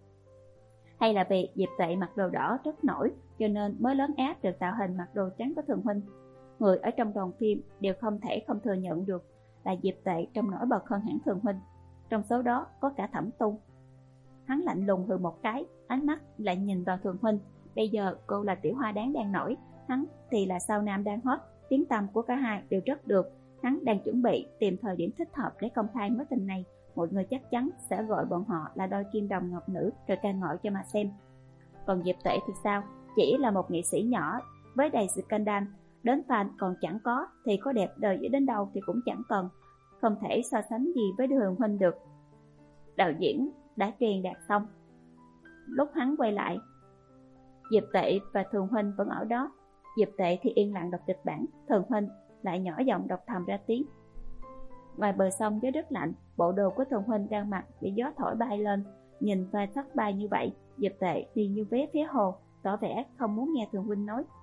Hay là vì Diệp Tệ mặc đồ đỏ rất nổi, cho nên mới lớn áp được tạo hình mặc đồ trắng của Thường Huynh. Người ở trong đoàn phim đều không thể không thừa nhận được là Diệp Tệ trông nổi bật hơn hẳn Thường Huynh. Trong số đó có cả Thẩm Tu. Hắn lạnh lùng hừ một cái, ánh mắt lại nhìn vào Thường Huynh. Bây giờ cô là tiểu hoa đáng đang nổi, hắn thì là sao nam đang hot. Tiếng tăm của cả hai đều rất được. Hắn đang chuẩn bị tìm thời điểm thích hợp để công khai mối tình này. Mọi người chắc chắn sẽ gọi bọn họ là đôi kim đồng ngọc nữ rồi ca ngợi cho mà xem. Còn Diệp Tệ thì sao? Chỉ là một nghệ sĩ nhỏ với đầy scandal, đến fan còn chẳng có thì có đẹp đời dữ đến đâu thì cũng chẳng cần, không thể so sánh gì với Thường Huynh được. Đạo diễn đã truyền đạt xong. Lúc hắn quay lại, Diệp Tệ và Thường Huynh vẫn ở đó. Diệp Tệ thì yên lặng đọc kịch bản, Thường Huynh lại nhỏ giọng đọc thầm ra tiếng. Ngoài bờ sông gió rất lạnh, bộ đồ của Thường Huynh đang mặc bị gió thổi bay lên. Nhìn vai sắt bay như vậy, Diệp Tệ đi như vé phía hồ, tỏ vẻ không muốn nghe Thường Huynh nói.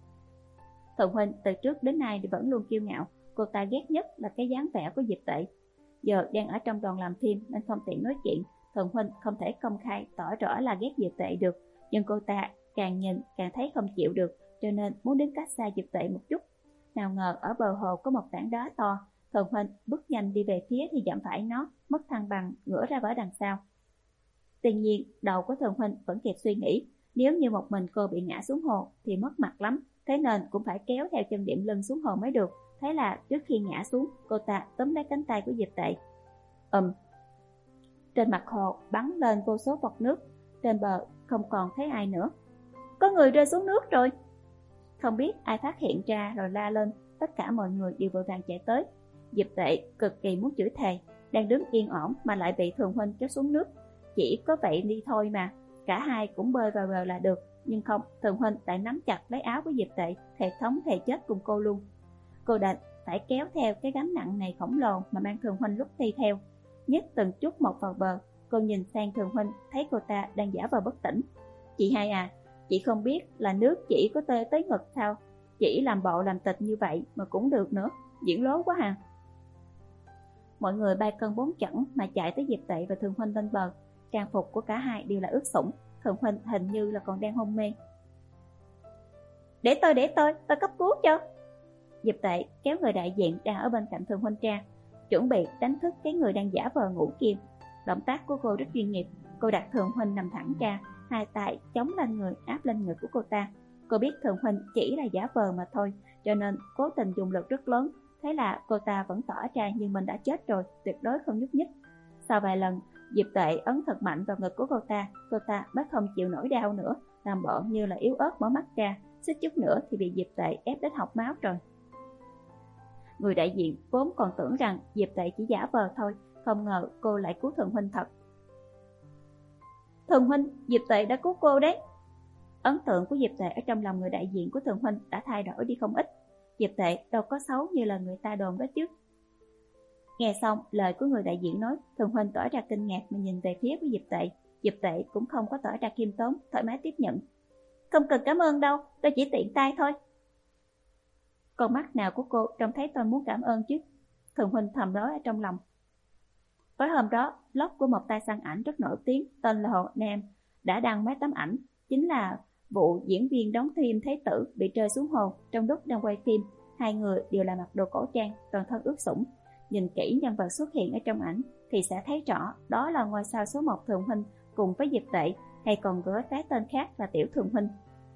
Thường Huynh từ trước đến nay thì vẫn luôn kiêu ngạo, cô ta ghét nhất là cái dáng vẻ của Diệp Tệ. Giờ đang ở trong đoàn làm phim nên không tiện nói chuyện, Thường Huynh không thể công khai tỏ rõ là ghét Diệp Tệ được, nhưng cô ta càng nhìn càng thấy không chịu được, cho nên muốn đứng cách xa Diệp Tệ một chút. Nào ngờ ở bờ hồ có một tảng đá to, Thường Huynh bước nhanh đi về phía thì dẫm phải nó, mất thăng bằng, ngửa ra vỡ đằng sau. Tuy nhiên, đầu của Thường Huynh vẫn kịp suy nghĩ, nếu như một mình cô bị ngã xuống hồ thì mất mặt lắm, thế nên cũng phải kéo theo chân điểm lưng xuống hồ mới được. Thế là trước khi ngã xuống, cô ta túm lấy cánh tay của Diệp Tệ. Ừm. Trên mặt hồ bắn lên vô số bọt nước, trên bờ không còn thấy ai nữa. Có người rơi xuống nước rồi. Không biết ai phát hiện ra rồi la lên, tất cả mọi người đều vội vàng chạy tới. Diệp Tệ cực kỳ muốn chửi thề, đang đứng yên ổn mà lại bị Thường Huynh kéo xuống nước. Chỉ có vậy đi thôi mà, cả hai cũng bơi vào bờ là được. Nhưng không, Thường Huynh lại nắm chặt lấy áo của Diệp Tệ, thề thống thề chết cùng cô luôn. Cô đành phải kéo theo cái gánh nặng này khổng lồ mà mang Thường Huynh lúc đi theo, nhích từng chút một vào bờ. Cô nhìn sang Thường Huynh, thấy cô ta đang giả vờ bất tỉnh. Chị hai à, chị không biết là nước chỉ có tê tới ngực sao? Chỉ làm bộ làm tịch như vậy mà cũng được nữa, diễn lố quá hà. Mọi người ba cân bốn chẩn mà chạy tới Diệp Tệ và Thường Huynh lên bờ. Trang phục của cả hai đều là ướt sũng, Thường Huynh hình như là còn đang hôn mê. Để tôi, để tôi, tôi cấp cứu cho. Diệp Tệ kéo người đại diện đang ở bên cạnh Thường Huynh ra, chuẩn bị đánh thức cái người đang giả vờ ngủ kia. Động tác của cô rất chuyên nghiệp, cô đặt Thường Huynh nằm thẳng ra, hai tay chống lên người áp lên người của cô ta. Cô biết Thường Huynh chỉ là giả vờ mà thôi, cho nên cố tình dùng lực rất lớn, Thế là cô ta vẫn tỏ ra như mình đã chết rồi, tuyệt đối không nhúc nhích. Sau vài lần, Diệp Tệ ấn thật mạnh vào ngực của cô ta, cô ta mới không chịu nổi đau nữa, làm bọn như là yếu ớt mở mắt ra, suýt chút nữa thì bị Diệp Tệ ép đến học máu rồi. Người đại diện vốn còn tưởng rằng Diệp Tệ chỉ giả vờ thôi, không ngờ cô lại cứu Thường huynh thật. Thường huynh, Diệp Tệ đã cứu cô đấy. Ấn tượng của Diệp Tệ ở trong lòng người đại diện của Thường huynh đã thay đổi đi không ít. Diệp Tệ đâu có xấu như là người ta đồn đó chứ. Nghe xong lời của người đại diện nói, Thường huynh tỏ ra kinh ngạc mà nhìn về phía của Diệp Tệ. Diệp Tệ cũng không có tỏ ra khiêm tốn, thoải mái tiếp nhận. Không cần cảm ơn đâu, tôi chỉ tiện tay thôi. Con mắt nào của cô trông thấy tôi muốn cảm ơn chứ? Thường huynh thầm nói ở trong lòng. Tối hôm đó, blog của một tay săn ảnh rất nổi tiếng tên là Hồ Nam đã đăng mấy tấm ảnh, chính là vụ diễn viên đóng phim Thế Tử bị rơi xuống hồ trong lúc đang quay phim. Hai người đều là mặc đồ cổ trang, toàn thân ướt sũng. Nhìn kỹ nhân vật xuất hiện ở trong ảnh thì sẽ thấy rõ đó là ngôi sao số một Thường huynh cùng với Diệp Tệ, hay còn có cái tên khác là Tiểu Thường huynh.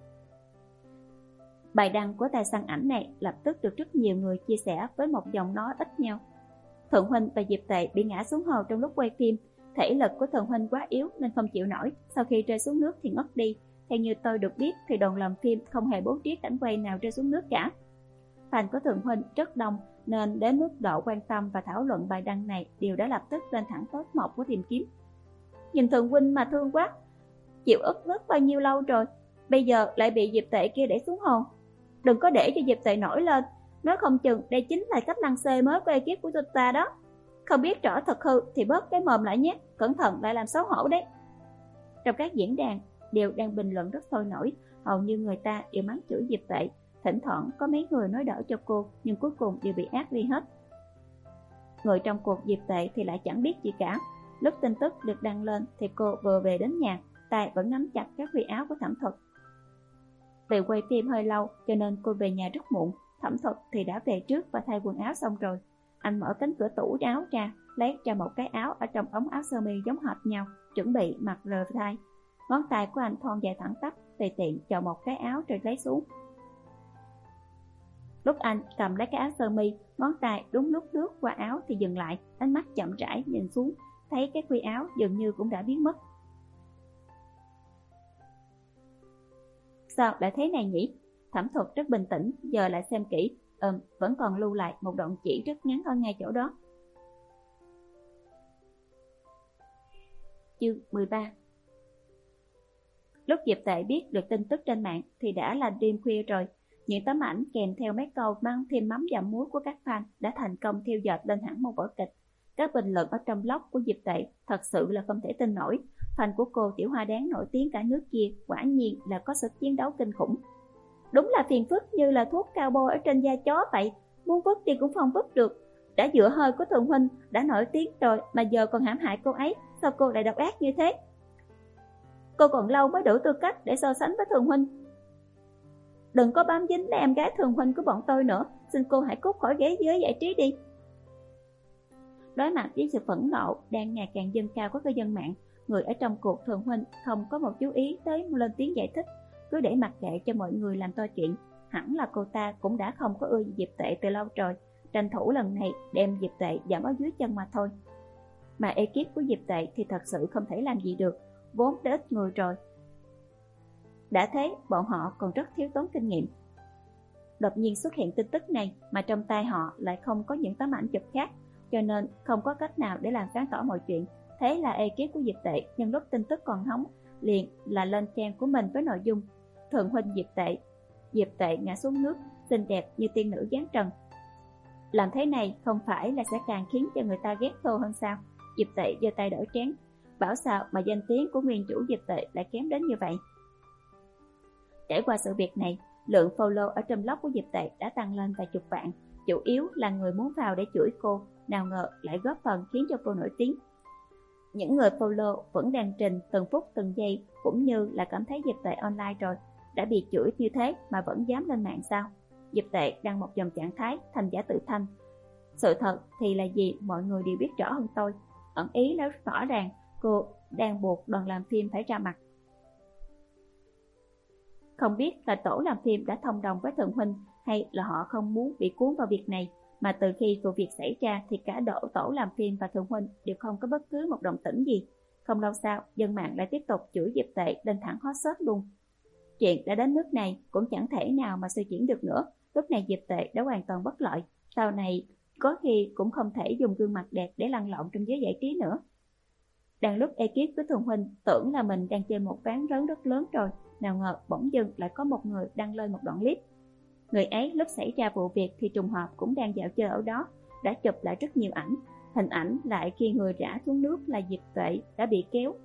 Bài đăng của tay săn ảnh này lập tức được rất nhiều người chia sẻ với một dòng nói ít nhau. Thường huynh và Diệp Tệ bị ngã xuống hồ trong lúc quay phim. Thể lực của Thường huynh quá yếu nên không chịu nổi, sau khi rơi xuống nước thì ngất đi. Theo như tôi được biết thì đoàn làm phim không hề bố trí cảnh quay nào rơi xuống nước cả. Fan của Thường huynh rất đông nên đến mức độ quan tâm và thảo luận bài đăng này đều đã lập tức lên thẳng top một của tìm kiếm. Nhìn Thường huynh mà thương quá, chịu ức nước bao nhiêu lâu rồi, bây giờ lại bị Diệp Tệ kia đẩy xuống hồ. Đừng có để cho Diệp Tệ nổi lên, nói không chừng đây chính là cách lăng xê mới của ekip của tôi ta đó. Không biết rõ thật hư thì bớt cái mồm lại nhé, cẩn thận lại làm xấu hổ đấy. Trong các diễn đàn đều đang bình luận rất sôi nổi, hầu như người ta đều mắng chửi Diệp Tệ. Thỉnh thoảng có mấy người nói đỡ cho cô, nhưng cuối cùng đều bị ác đi hết. Người trong cuộc Diệp Tệ thì lại chẳng biết gì cả. Lúc tin tức được đăng lên thì cô vừa về đến nhà, tay vẫn nắm chặt các huy áo của Thẩm Thuật. Vì quay phim hơi lâu cho nên cô về nhà rất muộn. Thẩm Thuật thì đã về trước và thay quần áo xong rồi. Anh mở cánh cửa tủ áo ra, lấy ra một cái áo ở trong ống áo sơ mi giống hệt nhau, chuẩn bị mặc rờ thai. Ngón tay của anh thon dài thẳng tắp, tùy tiện chọn một cái áo rồi lấy xuống. Lúc anh cầm lấy cái áo sơ mi, ngón tay đúng lúc lướt qua áo thì dừng lại, ánh mắt chậm rãi nhìn xuống, thấy cái khuy áo dường như cũng đã biến mất. Sao lại thế này nhỉ? Thẩm Thuật rất bình tĩnh, giờ lại xem kỹ, ừm, vẫn còn lưu lại một đoạn chỉ rất ngắn ở ngay chỗ đó. Chương mười ba. Lúc Diệp Tệ biết được tin tức trên mạng thì đã là đêm khuya rồi. Những tấm ảnh kèm theo mấy câu mang thêm mắm dặm muối của các fan đã thành công thiêu dệt lên hẳn một vở kịch. Các bình luận ở trong blog của Diệp Tệ thật sự là không thể tin nổi. Fan của cô Tiểu Hoa Đáng nổi tiếng cả nước kia quả nhiên là có sức chiến đấu kinh khủng. Đúng là phiền phức như là thuốc cao bôi ở trên da chó vậy, muốn vứt đi cũng không vứt được. Đã dựa hơi của Thường huynh đã nổi tiếng rồi mà giờ còn hãm hại cô ấy, sao cô lại độc ác như thế? Cô còn lâu mới đủ tư cách để so sánh với Thường huynh. Đừng có bám dính lấy em gái Thường huynh của bọn tôi nữa, xin cô hãy cút khỏi ghế giới giải trí đi. Đối mặt với sự phẫn nộ đang ngày càng dâng cao của cư dân mạng, người ở trong cuộc Thường huynh không có một chú ý tới lên tiếng giải thích, cứ để mặc kệ cho mọi người làm to chuyện. Hẳn là cô ta cũng đã không có ưa Diệp Tệ từ lâu rồi, tranh thủ lần này đem Diệp Tệ giảm ở dưới chân mà thôi. Mà ekip của Diệp Tệ thì thật sự không thể làm gì được, vốn đã ít người rồi. Đã thế, bọn họ còn rất thiếu tốn kinh nghiệm. Đột nhiên xuất hiện tin tức này mà trong tay họ lại không có những tấm ảnh chụp khác, cho nên không có cách nào để làm sáng tỏ mọi chuyện. Thế là ekip của Diệp Tệ nhân lúc tin tức còn nóng liền là lên trang của mình với nội dung Thường huynh Diệp Tệ, Diệp Tệ ngã xuống nước, xinh đẹp như tiên nữ giáng trần. Làm thế này không phải là sẽ càng khiến cho người ta ghét cô hơn sao? Diệp Tệ giơ tay đỡ trán, bảo sao mà danh tiếng của nguyên chủ Diệp Tệ lại kém đến như vậy. Trải qua sự việc này, lượng follow ở trong blog của Diệp Tệ đã tăng lên vài chục vạn, chủ yếu là người muốn vào để chửi cô, nào ngờ lại góp phần khiến cho cô nổi tiếng. Những người follow vẫn đang trình từng phút từng giây, cũng như là cảm thấy Diệp Tệ online rồi, đã bị chửi như thế mà vẫn dám lên mạng sao? Diệp Tệ đăng một dòng trạng thái thành giả tự thanh. Sự thật thì là gì mọi người đều biết rõ hơn tôi. Ẩn ý nói rõ ràng cô đang buộc đoàn làm phim phải ra mặt. Không biết là tổ làm phim đã thông đồng với Thường huynh hay là họ không muốn bị cuốn vào việc này. mà từ khi vụ việc xảy ra thì cả đội tổ làm phim và Thường huynh đều không có bất cứ một động tĩnh gì. Không lâu sau, dân mạng lại tiếp tục chửi Diệp Tệ lên thẳng hot search luôn. Chuyện đã đến nước này cũng chẳng thể nào mà xoay chuyển được nữa. Lúc này Diệp Tệ đã hoàn toàn bất lợi, sau này có khi cũng không thể dùng gương mặt đẹp để lăn lộn trong giới giải trí nữa. Đang lúc ekip của Thường huynh tưởng là mình đang chơi một ván lớn rất lớn rồi, nào ngờ bỗng dưng lại có một người đăng lên một đoạn clip. Người ấy lúc xảy ra vụ việc thì trùng hợp cũng đang dạo chơi ở đó, đã chụp lại rất nhiều ảnh. Hình ảnh lại khi người rã xuống nước là Diệp Tệ đã bị kéo,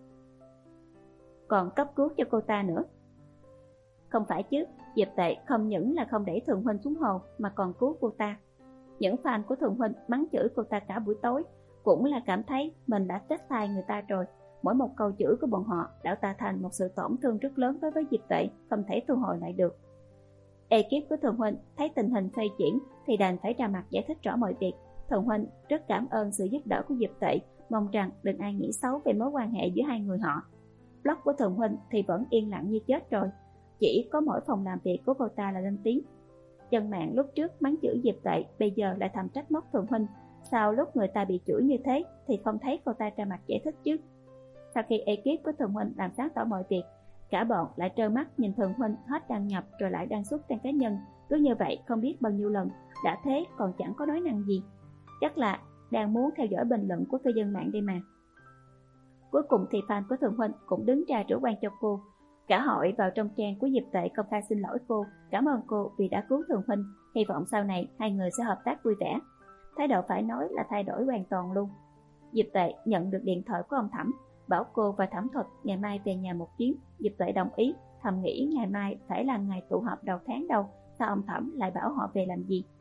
còn cấp cứu cho cô ta nữa. Không phải chứ, Diệp Tệ không những là không đẩy Thường huynh xuống hồ mà còn cứu cô ta. Những fan của Thường huynh mắng chửi cô ta cả buổi tối, cũng là cảm thấy mình đã trách sai người ta rồi. Mỗi một câu chửi của bọn họ đã tạo thành một sự tổn thương rất lớn đối với Diệp Tệ, không thể thu hồi lại được. Ekip của Thường huynh thấy tình hình xoay chuyển thì đành phải ra mặt giải thích rõ mọi việc. Thường huynh rất cảm ơn sự giúp đỡ của Diệp Tệ, mong rằng đừng ai nghĩ xấu về mối quan hệ giữa hai người họ. Blog của Thường huynh thì vẫn yên lặng như chết rồi, chỉ có mỗi phòng làm việc của cô ta là lên tiếng. Dân mạng lúc trước mắng chửi Diệp Tệ, bây giờ lại thầm trách móc Thường huynh. Sao lúc người ta bị chửi như thế thì không thấy cô ta ra mặt giải thích chứ? Sau khi ekip của Thường huynh làm sáng tỏ mọi việc, cả bọn lại trơ mắt nhìn Thường huynh hết đăng nhập rồi lại đăng xuất trang cá nhân. Cứ như vậy không biết bao nhiêu lần, đã thế còn chẳng có nói năng gì. Chắc là đang muốn theo dõi bình luận của cư dân mạng đây mà. Cuối cùng thì fan của Thường huynh cũng đứng ra rửa oan cho cô. Cả hội vào trong trang của Diệp Tệ công khai xin lỗi cô, cảm ơn cô vì đã cứu Thường huynh, hy vọng sau này hai người sẽ hợp tác vui vẻ. Thái độ phải nói là thay đổi hoàn toàn luôn. Diệp Tệ nhận được điện thoại của ông Thẩm, bảo cô và Thẩm Thuật ngày mai về nhà một chuyến. Diệp Tệ đồng ý, thầm nghĩ ngày mai phải là ngày tụ họp đầu tháng đâu, sao ông Thẩm lại bảo họ về làm gì.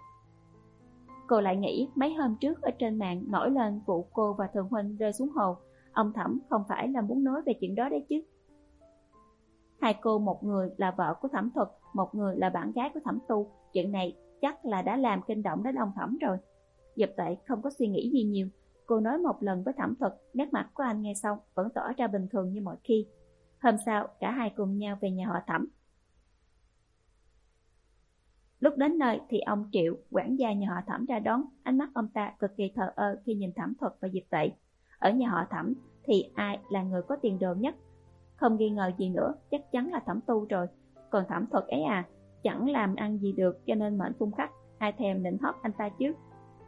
Cô lại nghĩ mấy hôm trước ở trên mạng nổi lên vụ cô và Thường huynh rơi xuống hồ, ông Thẩm không phải là muốn nói về chuyện đó đấy chứ. Hai cô, một người là vợ của Thẩm Thuật, một người là bạn gái của Thẩm Tu, chuyện này chắc là đã làm kinh động đến ông Thẩm rồi. Diệp Tệ không có suy nghĩ gì nhiều, cô nói một lần với Thẩm Thuật, nét mặt của anh nghe xong vẫn tỏ ra bình thường như mọi khi. Hôm sau, cả hai cùng nhau về nhà họ Thẩm. Lúc đến nơi thì ông Triệu, quản gia nhà họ Thẩm ra đón, ánh mắt ông ta cực kỳ thờ ơ khi nhìn Thẩm Thuật và Diệp Tệ. Ở nhà họ Thẩm thì ai là người có tiền đồ nhất? Không nghi ngờ gì nữa, chắc chắn là Thẩm Tu rồi. Còn Thẩm Thuật ấy à, chẳng làm ăn gì được cho nên mệnh phung khách, ai thèm nịnh hót anh ta chứ.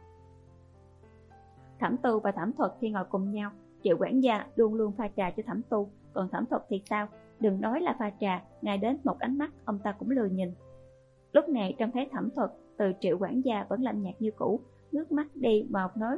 Thẩm Tu và Thẩm Thuật khi ngồi cùng nhau, Triệu quản gia luôn luôn pha trà cho Thẩm Tu, còn Thẩm Thuật thì sao? Đừng nói là pha trà, ngay đến một ánh mắt ông ta cũng lười nhìn. Lúc này trông thấy Thẩm Thuật từ Triệu quản gia vẫn lạnh nhạt như cũ, nước mắt đi vào nói: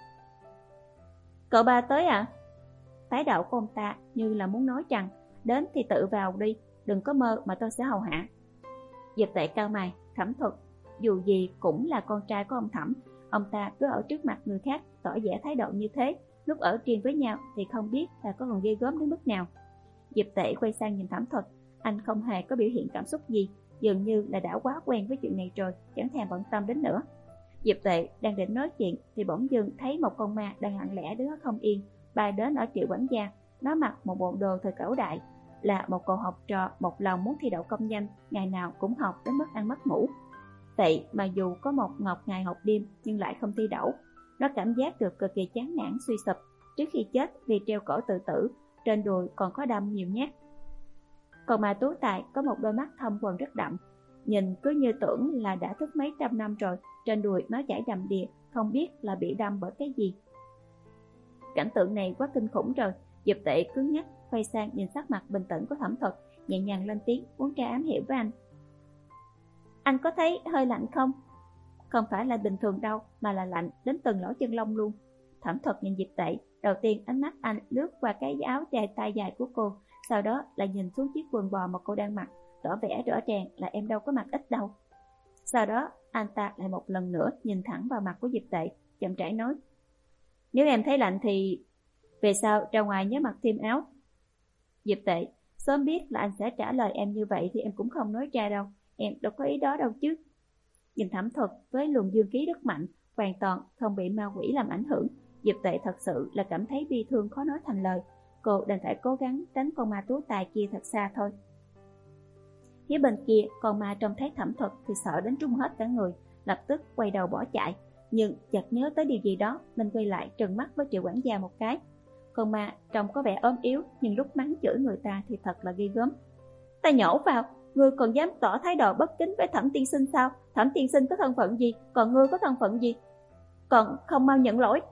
"Cậu ba tới à?" Thái độ của ông ta như là muốn nói rằng đến thì tự vào đi, đừng có mơ mà tôi sẽ hầu hạ. Diệp Tệ cau mày, Thẩm Thuật dù gì cũng là con trai của ông Thẩm, ông ta cứ ở trước mặt người khác tỏ vẻ thái độ như thế, lúc ở riêng với nhau thì không biết là có còn ghê gớm đến mức nào. Diệp Tệ quay sang nhìn Thẩm Thuật, anh không hề có biểu hiện cảm xúc gì, dường như là đã quá quen với chuyện này rồi, chẳng thèm bận tâm đến nữa. Diệp Tệ đang định nói chuyện thì bỗng dưng thấy một con ma đang lặng lẽ đứng không yên, bay đến ở Triệu quản gia. Nó mặc một bộ đồ thời cổ đại, là một cậu học trò một lòng muốn thi đậu công danh, ngày nào cũng học đến mức ăn mất ngủ. Vậy mà dù có một ngọc ngày học đêm nhưng lại không thi đậu. Nó cảm giác được cực kỳ chán nản suy sụp. Trước khi chết vì treo cổ tự tử, trên đùi còn có đâm nhiều nhát. Còn mà Tú Tài có một đôi mắt thâm quầng rất đậm, nhìn cứ như tưởng là đã thức mấy trăm năm rồi, trên đùi máu chảy đầm đìa, không biết là bị đâm bởi cái gì. Cảnh tượng này quá kinh khủng rồi. Diệp Tệ cứng nhắc quay sang nhìn sắc mặt bình tĩnh của Thẩm Thuật, nhẹ nhàng lên tiếng muốn tra ám hiệu với anh. Anh có thấy hơi lạnh không? Không phải là bình thường đâu, mà là lạnh đến từng lỗ chân lông luôn. Thẩm Thuật nhìn Diệp Tệ, đầu tiên ánh mắt anh lướt qua cái áo dài tay dài của cô, sau đó lại nhìn xuống chiếc quần bò mà cô đang mặc, tỏ vẻ rõ ràng là em đâu có mặc ít đâu. Sau đó anh ta lại một lần nữa nhìn thẳng vào mặt của Diệp Tệ, chậm rãi nói: Nếu em thấy lạnh thì về sau ra ngoài nhớ mặc thêm áo. Diệp Tệ, sớm biết là anh sẽ trả lời em như vậy thì em cũng không nói ra đâu, em đâu có ý đó đâu chứ. Nhìn Thẩm Thuật với luồng dương khí rất mạnh, hoàn toàn không bị ma quỷ làm ảnh hưởng, Diệp Tệ thật sự là cảm thấy bi thương khó nói thành lời. Cô đành phải cố gắng tránh con ma Tú Tài kia thật xa thôi. Phía bên kia, con ma trông thấy Thẩm Thuật thì sợ đến run hết cả người, lập tức quay đầu bỏ chạy. Nhưng chợt nhớ tới điều gì đó nên quay lại trừng mắt với Triệu quản gia một cái. Con ma trông có vẻ ốm yếu, nhưng lúc mắng chửi người ta thì thật là ghê gớm. Ta nhổ vào, ngươi còn dám tỏ thái độ bất kính với Thẩm tiên sinh sao? Thẩm tiên sinh có thân phận gì, còn ngươi có thân phận gì? Còn không mau nhận lỗi.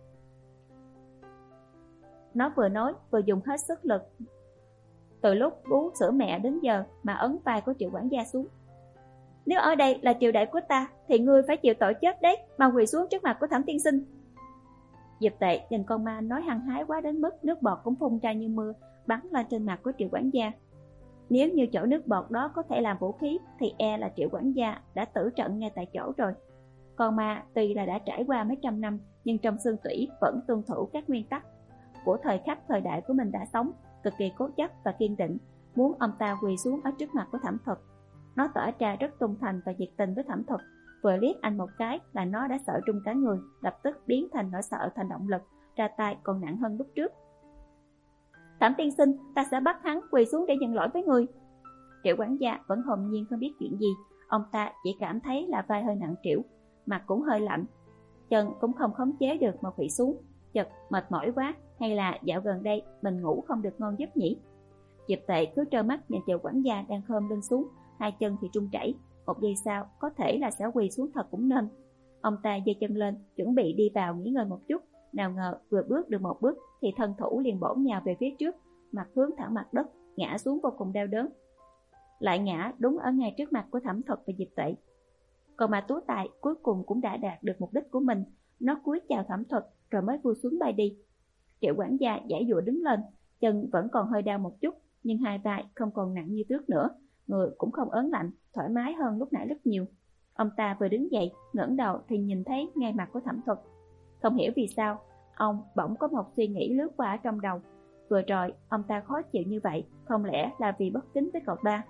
Nó vừa nói vừa dùng hết sức lực từ lúc bú sữa mẹ đến giờ mà ấn vai của Triệu quản gia xuống. Nếu ở đây là triều đại của ta thì ngươi phải chịu tội chết đấy, mà quỳ xuống trước mặt của Thẩm tiên sinh. Diệp Tệ nhìn con ma nói hăng hái quá đến mức nước bọt cũng phun ra như mưa, bắn lên trên mặt của Triệu quản gia. Nếu như chỗ nước bọt đó có thể làm vũ khí thì e là Triệu quản gia đã tử trận ngay tại chỗ rồi. Con ma tuy là đã trải qua mấy trăm năm, nhưng trong xương tủy vẫn tuân thủ các nguyên tắc của thời khắc thời đại của mình đã sống, cực kỳ cố chấp và kiên định, muốn ông ta quỳ xuống ở trước mặt của Thẩm Thuật. Nó tỏ ra rất trung thành và nhiệt tình với Thẩm Thuật, vừa liếc anh một cái là nó đã sợ run cả người, lập tức biến thành nỗi sợ thành động lực, ra tay còn nặng hơn lúc trước. Thẩm tiên sinh, ta sẽ bắt hắn quỳ xuống để nhận lỗi với người. Triệu quản gia vẫn hồn nhiên không biết chuyện gì, ông ta chỉ cảm thấy là vai hơi nặng trĩu, mặt cũng hơi lạnh, chân cũng không khống chế được mà quỳ xuống. Chật mệt mỏi quá, hay là dạo gần đây mình ngủ không được ngon giấc nhỉ? Diệp Tệ cứ trơ mắt nhìn Triệu quản gia đang khom lưng xuống, hai chân thì run rẩy, một giây sau có thể là sẽ quỳ xuống thật cũng nên. Ông ta giơ chân lên, chuẩn bị đi vào nghỉ ngơi một chút, nào ngờ vừa bước được một bước thì thân thủ liền bổ nhào về phía trước, mặt hướng thẳng mặt đất, ngã xuống vô cùng đau đớn. Lại ngã đúng ở ngay trước mặt của Thẩm Thuật và Diệp Tệ. Còn mà Tú Tài cuối cùng cũng đã đạt được mục đích của mình, nó cúi chào Thẩm Thuật rồi mới vui xuống bay đi. Triệu quản gia giãy giụa đứng lên, chân vẫn còn hơi đau một chút, nhưng hai vai không còn nặng như trước nữa, người cũng không ớn lạnh, thoải mái hơn lúc nãy rất nhiều. Ông ta vừa đứng dậy, ngẩng đầu thì nhìn thấy ngay mặt của Thẩm Thuật. Không hiểu vì sao, ông bỗng có một suy nghĩ lướt qua ở trong đầu. Vừa rồi ông ta khó chịu như vậy, không lẽ là vì bất kính với cậu ba?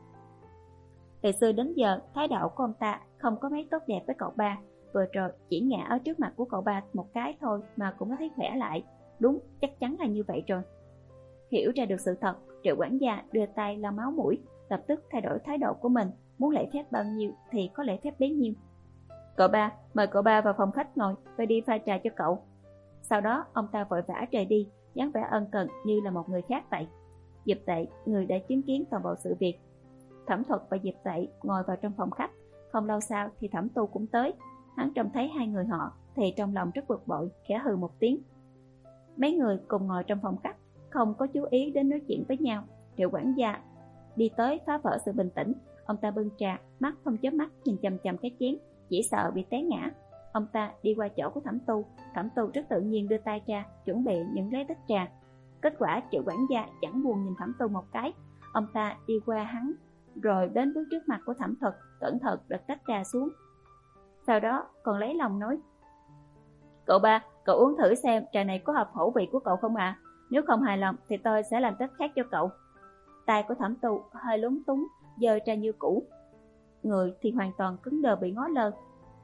Từ xưa đến giờ, thái độ của ông ta không có mấy tốt đẹp với cậu ba. Vừa rồi chỉ ngã ở trước mặt của cậu ba một cái thôi mà cũng có thấy khỏe lại. Đúng, chắc chắn là như vậy rồi. Hiểu ra được sự thật, Triệu quản gia đưa tay lau máu mũi, lập tức thay đổi thái độ của mình, muốn lễ phép bao nhiêu thì có lễ phép bấy nhiêu. Cậu ba, mời cậu ba vào phòng khách ngồi, tôi đi pha trà cho cậu. Sau đó ông ta vội vã rời đi, dáng vẻ ân cần như là một người khác vậy. Diệp Tệ, người đã chứng kiến toàn bộ sự việc. Thẩm Thuật và Diệp Tệ ngồi vào trong phòng khách. Không lâu sau thì Thẩm Tu cũng tới. Hắn trông thấy hai người họ thì trong lòng rất bực bội, khẽ hừ một tiếng. Mấy người cùng ngồi trong phòng khách, không có chú ý đến nói chuyện với nhau. Triệu quản gia đi tới phá vỡ sự bình tĩnh. Ông ta bưng trà, mắt không chớp mắt nhìn chằm chằm cái chén, chỉ sợ bị té ngã. Ông ta đi qua chỗ của Thẩm Tu. Thẩm Tu rất tự nhiên đưa tay ra, chuẩn bị nhận lấy tách trà. Kết quả Triệu quản gia chẳng buồn nhìn Thẩm Tu một cái. Ông ta đi qua hắn, rồi đến bước trước mặt của Thẩm Thuật, cẩn thận đặt tách trà xuống. Sau đó còn lấy lòng nói: Cậu ba, cậu uống thử xem trà này có hợp khẩu vị của cậu không ạ? À? Nếu không hài lòng thì tôi sẽ làm tách khác cho cậu. Tay của Thẩm Tu hơi lúng túng, giơ trà như cũ. Người thì hoàn toàn cứng đờ bị ngó lơ.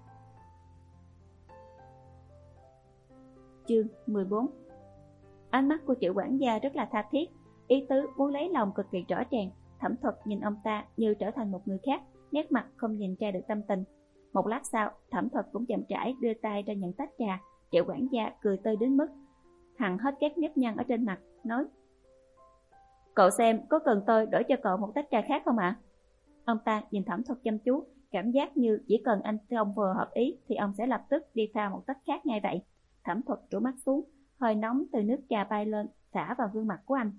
Chương mười bốn. Ánh mắt của Triệu quản gia rất là tha thiết, ý tứ muốn lấy lòng cực kỳ rõ ràng. Thẩm Thuật nhìn ông ta như trở thành một người khác, nét mặt không nhìn ra được tâm tình. Một lát sau, Thẩm Thuật cũng chậm rãi đưa tay ra nhận tách trà. Triệu quản gia cười tươi đến mức hằn hết các nếp nhăn ở trên mặt, nói: Cậu xem có cần tôi đổi cho cậu một tách trà khác không ạ? À? Ông ta nhìn Thẩm Thuật chăm chú, cảm giác như chỉ cần anh không vừa hợp ý thì ông sẽ lập tức đi pha một tách khác ngay vậy. Thẩm Thuật rũ mắt xuống, hơi nóng từ nước trà bay lên, xả vào gương mặt của anh.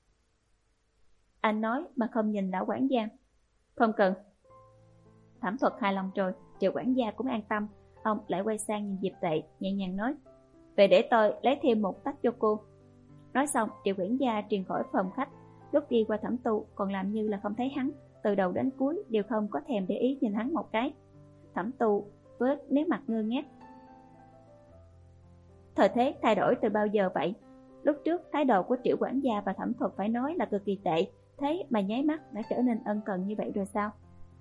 Anh nói mà không nhìn lão quản gia. Không cần. Thẩm Thuật hài lòng rồi, Triệu quản gia cũng an tâm. Ông lại quay sang nhìn Diệp Tệ, nhẹ nhàng nói: Về để tôi lấy thêm một tách cho cô. Nói xong, Triệu quản gia truyền khỏi phòng khách. Lúc đi qua Thẩm Tu còn làm như là không thấy hắn, từ đầu đến cuối đều không có thèm để ý nhìn hắn một cái. Thẩm Tu với nét mặt ngơ ngác. Thời thế thay đổi từ bao giờ vậy? Lúc trước thái độ của Triệu quản gia và Thẩm Thuật phải nói là cực kỳ tệ, thế mà nháy mắt đã trở nên ân cần như vậy rồi sao?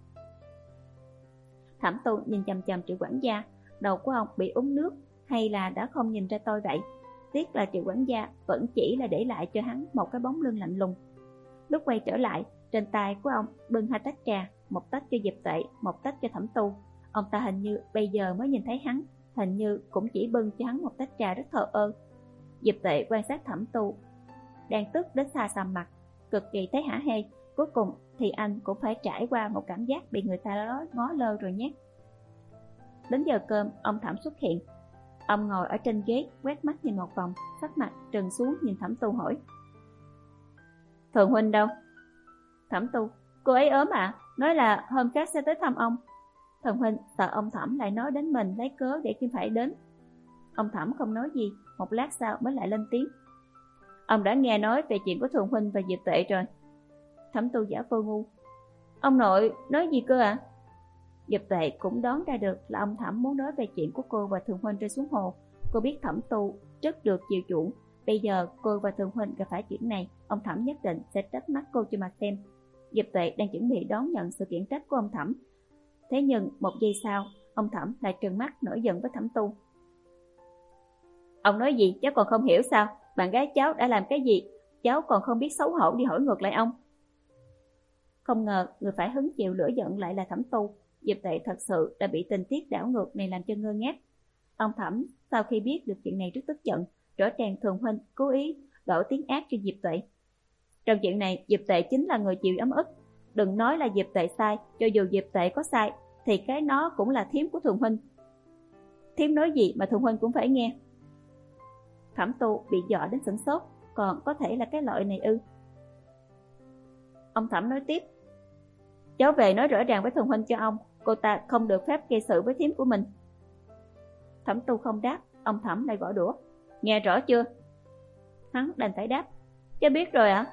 Thẩm Tu nhìn chằm chằm Triệu quản gia, đầu của ông bị uống nước hay là đã không nhìn ra tôi vậy? Tiếc là Triệu quản gia vẫn chỉ là để lại cho hắn một cái bóng lưng lạnh lùng. Lúc quay trở lại, trên tay của ông bưng hai tách trà, một tách cho Diệp Tệ, một tách cho Thẩm Tu. Ông ta hình như bây giờ mới nhìn thấy hắn, hình như cũng chỉ bưng cho hắn một tách trà rất thờ ơ. Diệp Tuệ quan sát Thẩm Tu đang tức đến xa sầm mặt, cực kỳ thấy hả hê. Cuối cùng thì anh cũng phải trải qua một cảm giác bị người ta đó ngó lơ rồi nhé. Đến giờ cơm, ông Thẩm xuất hiện. Ông ngồi ở trên ghế, quét mắt nhìn một vòng, sắc mặt trừng xuống nhìn Thẩm Tu hỏi: Thường huynh đâu? Thẩm Tu: Cô ấy ốm ạ, à? Nói là hôm khác sẽ tới thăm ông. Thường huynh sợ ông Thẩm lại nói đến mình lấy cớ để kim phải đến. Ông Thẩm không nói gì, một lát sau mới lại lên tiếng: Ông đã nghe nói về chuyện của Thường huynh và Diệp Tuệ rồi. Thẩm Tu giả vờ ngu: Ông nội nói gì cơ ạ? À? Diệp Tuệ cũng đoán ra được là ông Thẩm muốn nói về chuyện của cô và Thường huynh rơi xuống hồ. Cô biết Thẩm Tu rất được chiều chuộng, bây giờ cô và Thường huynh gặp phải chuyện này, ông Thẩm nhất định sẽ trách mắt cô cho mà xem. Diệp Tuệ đang chuẩn bị đón nhận sự khiển trách của ông Thẩm. Thế nhưng một giây sau, ông Thẩm lại trừng mắt nổi giận với Thẩm Tu: Ông nói gì cháu còn không hiểu sao? Bạn gái cháu đã làm cái gì? Cháu còn không biết xấu hổ đi hỏi ngược lại ông. Không ngờ người phải hứng chịu lửa giận lại là Thẩm Tu. Diệp Tuệ thật sự đã bị tình tiết đảo ngược này làm cho ngơ ngác. Ông Thẩm sau khi biết được chuyện này rất tức giận, rõ ràng Thường huynh cố ý đổ tiếng ác cho Diệp Tuệ. Trong chuyện này Diệp Tuệ chính là người chịu ấm ức. Đừng nói là Diệp Tuệ sai, cho dù Diệp Tuệ có sai thì cái nó cũng là thím của Thường huynh. Thím nói gì mà Thường huynh cũng phải nghe. Thẩm Tu bị dọa đến sửng sốt, còn có thể là cái loại này ư? Ông Thẩm nói tiếp: Cháu về nói rõ ràng với Thường huynh cho ông, cô ta không được phép gây sự với thím của mình. Thẩm Tu không đáp, ông Thẩm lại gõ đũa: Nghe rõ chưa? Hắn đành phải đáp: Cháu biết rồi ạ. À?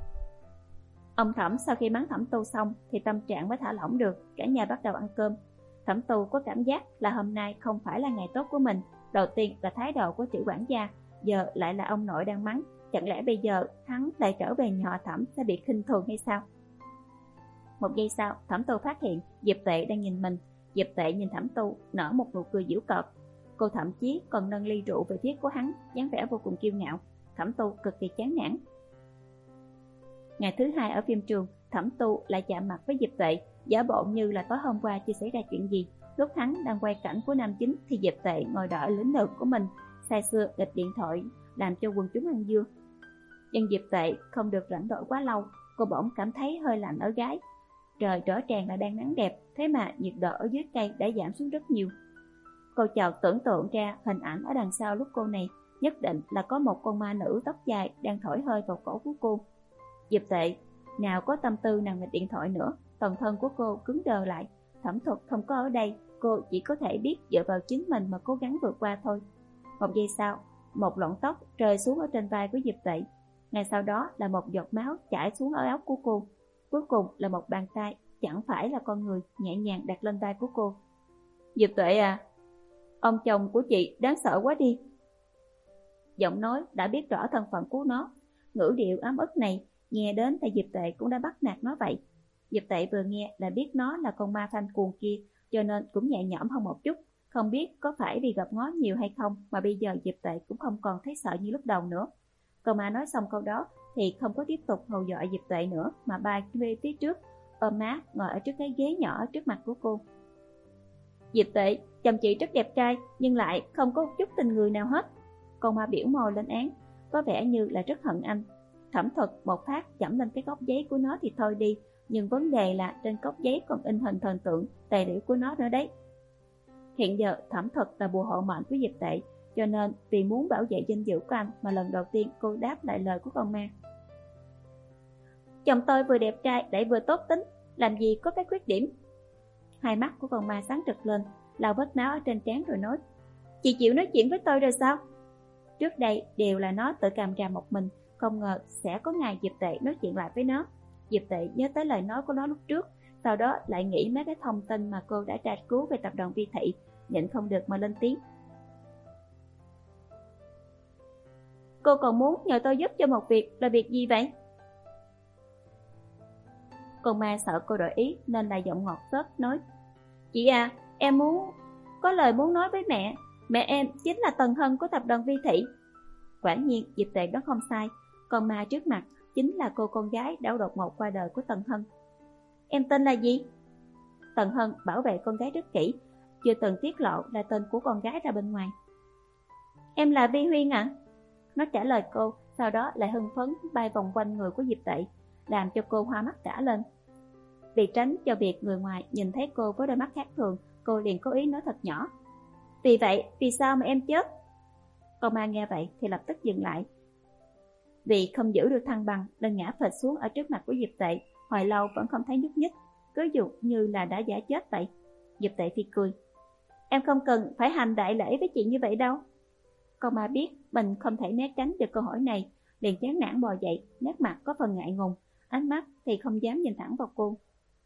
Ông Thẩm sau khi mắng Thẩm Tu xong thì tâm trạng mới thả lỏng được, cả nhà bắt đầu ăn cơm. Thẩm Tu có cảm giác là hôm nay không phải là ngày tốt của mình. Đầu tiên là thái độ của tiểu quản gia, giờ lại là ông nội đang mắng. Chẳng lẽ bây giờ hắn lại trở về nhà Thẩm sẽ bị khinh thường hay sao? Một giây sau, Thẩm Tu phát hiện Diệp Tuệ đang nhìn mình. Diệp Tuệ nhìn Thẩm Tu nở một nụ cười giễu cợt. Cô thậm chí còn nâng ly rượu về phía của hắn, dáng vẻ vô cùng kiêu ngạo. Thẩm Tu cực kỳ chán nản. Ngày thứ hai ở phim trường, Thẩm Tu lại chạm mặt với Diệp Tuệ, giả bộ như là tối hôm qua chưa xảy ra chuyện gì. Lúc hắn đang quay cảnh của nam chính thì Diệp Tuệ ngồi đợi lĩnh lược của mình, say sưa nghịch điện thoại làm cho quần chúng ăn dưa. Nhưng Diệp Tuệ không được rảnh rỗi quá lâu, cô bỗng cảm thấy hơi lạnh ở gáy. Trời rõ ràng là đang nắng đẹp, thế mà nhiệt độ ở dưới cây đã giảm xuống rất nhiều. Cô chợt tưởng tượng ra hình ảnh ở đằng sau lúc cô này, nhất định là có một con ma nữ tóc dài đang thổi hơi vào cổ của cô. Diệp Tuệ nào có tâm tư nằm nghịch điện thoại nữa, toàn thân của cô cứng đờ lại. Thẩm Thuật không có ở đây, cô chỉ có thể biết dựa vào chính mình mà cố gắng vượt qua thôi. Một giây sau, một lọn tóc rơi xuống ở trên vai của Diệp Tuệ. Ngay sau đó là một giọt máu chảy xuống ở áo của cô. Cuối cùng là một bàn tay, chẳng phải là con người, nhẹ nhàng đặt lên vai của cô. Diệp Tuệ à, ông chồng của chị đáng sợ quá đi. Giọng nói đã biết rõ thân phận của nó, ngữ điệu ấm ức này nghe đến thì Diệp Tuệ cũng đã bắt nạt nó vậy. Diệp Tuệ vừa nghe là biết nó là con ma phanh cuồng kia, cho nên cũng nhẹ nhõm hơn một chút. Không biết có phải vì gặp ngó nhiều hay không mà bây giờ Diệp Tuệ cũng không còn thấy sợ như lúc đầu nữa. Con ma nói xong câu đó thì không có tiếp tục hầu dọa Diệp Tuệ nữa, mà bay về phía trước, ôm má ngồi ở trước cái ghế nhỏ trước mặt của cô. Diệp Tuệ, chồng chị rất đẹp trai nhưng lại không có chút tình người nào hết. Con ma biểu môi lên án, có vẻ như là rất hận anh. Thẩm Thuật một phát chẩm lên cái góc giấy của nó thì thôi đi, nhưng vấn đề là trên góc giấy còn in hình thần tượng tài liệu của nó nữa đấy. Hiện giờ Thẩm Thuật là bùa hộ mệnh của Diệp Tuệ, cho nên vì muốn bảo vệ danh dự của anh mà lần đầu tiên cô đáp lại lời của con ma. Chồng tôi vừa đẹp trai lại vừa tốt tính, làm gì có cái khuyết điểm. Hai mắt của con ma sáng rực lên, lau vết máu ở trên trán rồi nói: Chị chịu nói chuyện với tôi rồi sao? Trước đây đều là nó tự càm ràm một mình, không ngờ sẽ có ngày Diệp Tuệ nói chuyện lại với nó. Diệp Tuệ nhớ tới lời nói của nó lúc trước, sau đó lại nghĩ mấy cái thông tin mà cô đã tra cứu về tập đoàn Vi Thị, nhịn không được mà lên tiếng. Cô còn muốn nhờ tôi giúp cho một việc, là việc gì vậy? Con ma sợ cô đổi ý nên là giọng ngọt xớt nói: Chị à, em muốn có lời muốn nói với mẹ. Mẹ em chính là Tần Hân của tập đoàn Vi Thị. Quả nhiên Diệp Tuệ đó không sai, con ma trước mặt chính là cô con gái đã đột ngột qua đời của Tần Hân. Em tên là gì? Tần Hân bảo vệ con gái rất kỹ, chưa từng tiết lộ là tên của con gái ra bên ngoài. Em là Vi Huyên ạ? À? Nó trả lời cô, sau đó lại hưng phấn bay vòng quanh người của Diệp Tệ, làm cho cô hoa mắt cả lên. Vì tránh cho việc người ngoài nhìn thấy cô với đôi mắt khác thường, cô liền cố ý nói thật nhỏ. Vì vậy, vì sao mà em chết? Con ma nghe vậy thì lập tức dừng lại. Vì không giữ được thăng bằng nên ngã phịch xuống ở trước mặt của Diệp Tệ, hồi lâu vẫn không thấy nhúc nhích, cứ dụ như là đã giả chết vậy. Diệp Tệ phi cười. Em không cần phải hành đại lễ với chị như vậy đâu. Con ma biết mình không thể né tránh được câu hỏi này, liền chán nản bò dậy, nét mặt có phần ngại ngùng, ánh mắt thì không dám nhìn thẳng vào cô.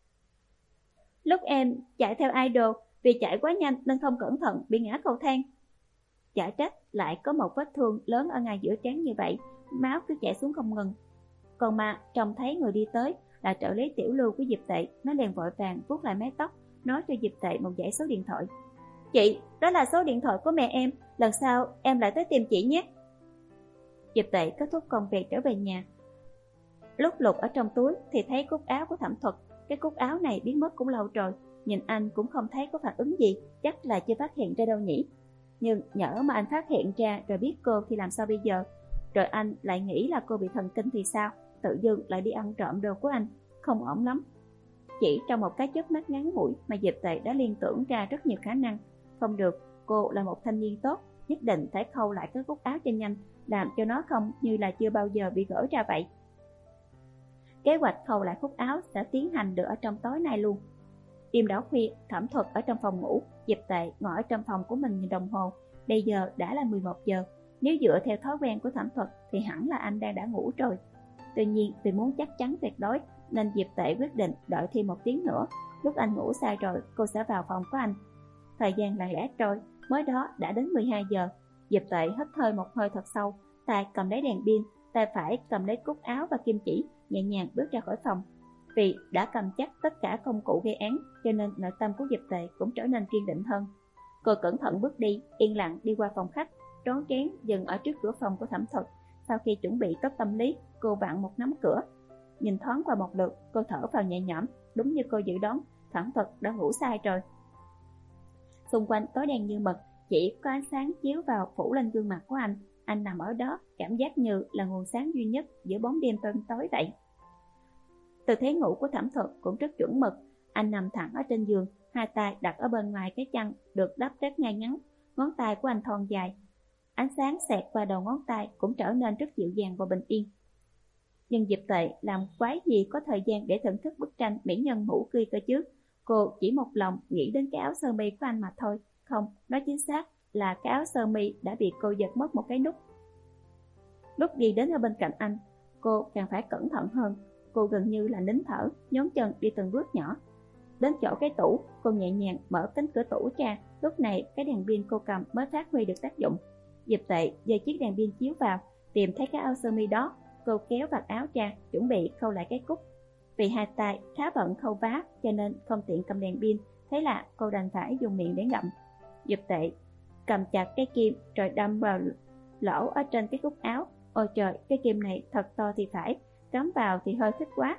Lúc em chạy theo idol, vì chạy quá nhanh nên không cẩn thận bị ngã cầu thang. Chả trách lại có một vết thương lớn ở ngay giữa trán như vậy, máu cứ chảy xuống không ngừng. Còn mà trông thấy người đi tới là trợ lý tiểu lưu của Diệp Tệ, nó liền vội vàng vuốt lại mái tóc, nói cho Diệp Tệ một dãy số điện thoại. Chị, đó là số điện thoại của mẹ em, lần sau em lại tới tìm chị nhé. Diệp Tệ kết thúc công việc trở về nhà. Lúc lục ở trong túi thì thấy cúc áo của Thẩm Thuật. Cái cúc áo này biến mất cũng lâu rồi, nhìn anh cũng không thấy có phản ứng gì, chắc là chưa phát hiện ra đâu nhỉ. Nhưng nhỡ mà anh phát hiện ra rồi biết cô thì làm sao bây giờ? Rồi anh lại nghĩ là cô bị thần kinh thì sao? Tự dưng lại đi ăn trộm đồ của anh, không ổn lắm. Chỉ trong một cái chớp mắt ngắn ngủi mà Diệp Tệ đã liên tưởng ra rất nhiều khả năng. Không được, cô là một thanh niên tốt, nhất định phải khâu lại cái cúc áo cho nhanh, làm cho nó không như là chưa bao giờ bị gỡ ra vậy. Kế hoạch khâu lại cúc áo sẽ tiến hành được ở trong tối nay luôn. Đêm đó khuya, Thẩm Thuật ở trong phòng ngủ, Diệp Tệ ngồi ở trong phòng của mình nhìn đồng hồ. Bây giờ đã là mười một giờ, nếu dựa theo thói quen của Thẩm Thuật thì hẳn là anh đang đã ngủ rồi. Tuy nhiên vì muốn chắc chắn tuyệt đối nên Diệp Tệ quyết định đợi thêm một tiếng nữa. Lúc anh ngủ say rồi, cô sẽ vào phòng của anh. Thời gian lặng lẽ trôi, mới đó đã đến mười hai giờ. Diệp Tệ hít hơi một hơi thật sâu, tay cầm lấy đèn pin, tay phải cầm lấy cúc áo và kim chỉ, nhẹ nhàng bước ra khỏi phòng. Vì đã cầm chắc tất cả công cụ gây án, cho nên nội tâm của Diệp Tệ cũng trở nên kiên định hơn. Cô cẩn thận bước đi, yên lặng đi qua phòng khách, rón rén dừng ở trước cửa phòng của Thẩm Thuật. Sau khi chuẩn bị tốt tâm lý, cô vặn một nắm cửa. Nhìn thoáng qua một lượt, cô thở vào nhẹ nhõm. Đúng như cô dự đoán, Thẩm Thuật đã ngủ sai rồi. Xung quanh tối đen như mực, chỉ có ánh sáng chiếu vào phủ lên gương mặt của anh. Anh nằm ở đó, cảm giác như là nguồn sáng duy nhất giữa bóng đêm tăm tối vậy. Tư thế ngủ của Thẩm Thuật cũng rất chuẩn mực. Anh nằm thẳng ở trên giường, hai tay đặt ở bên ngoài cái chăn được đắp rất ngay ngắn. Ngón tay của anh thon dài, ánh sáng xẹt qua đầu ngón tay cũng trở nên rất dịu dàng và bình yên. Nhưng Diệp Tệ làm quái gì có thời gian để thưởng thức bức tranh mỹ nhân ngủ kia cơ chứ. Cô chỉ một lòng nghĩ đến cái áo sơ mi của anh mà thôi. Không, nói chính xác là cái áo sơ mi đã bị cô giật mất một cái nút. Lúc đi đến ở bên cạnh anh, cô càng phải cẩn thận hơn. Cô gần như là nín thở, nhón chân đi từng bước nhỏ. Đến chỗ cái tủ, cô nhẹ nhàng mở cánh cửa tủ ra. Lúc này cái đèn pin cô cầm mới phát huy được tác dụng. Diệp Tệ giơ chiếc đèn pin chiếu vào, tìm thấy cái áo sơ mi đó. Cô kéo vạt áo ra, chuẩn bị khâu lại cái cúc. Vì hai tay khá bận khâu vá cho nên không tiện cầm đèn pin, thế là cô đành phải dùng miệng để ngậm. Diệp Tệ cầm chặt cái kim rồi đâm vào lỗ ở trên cái cúc áo. Ôi trời, cái kim này thật to thì phải, cắm vào thì hơi thích quá.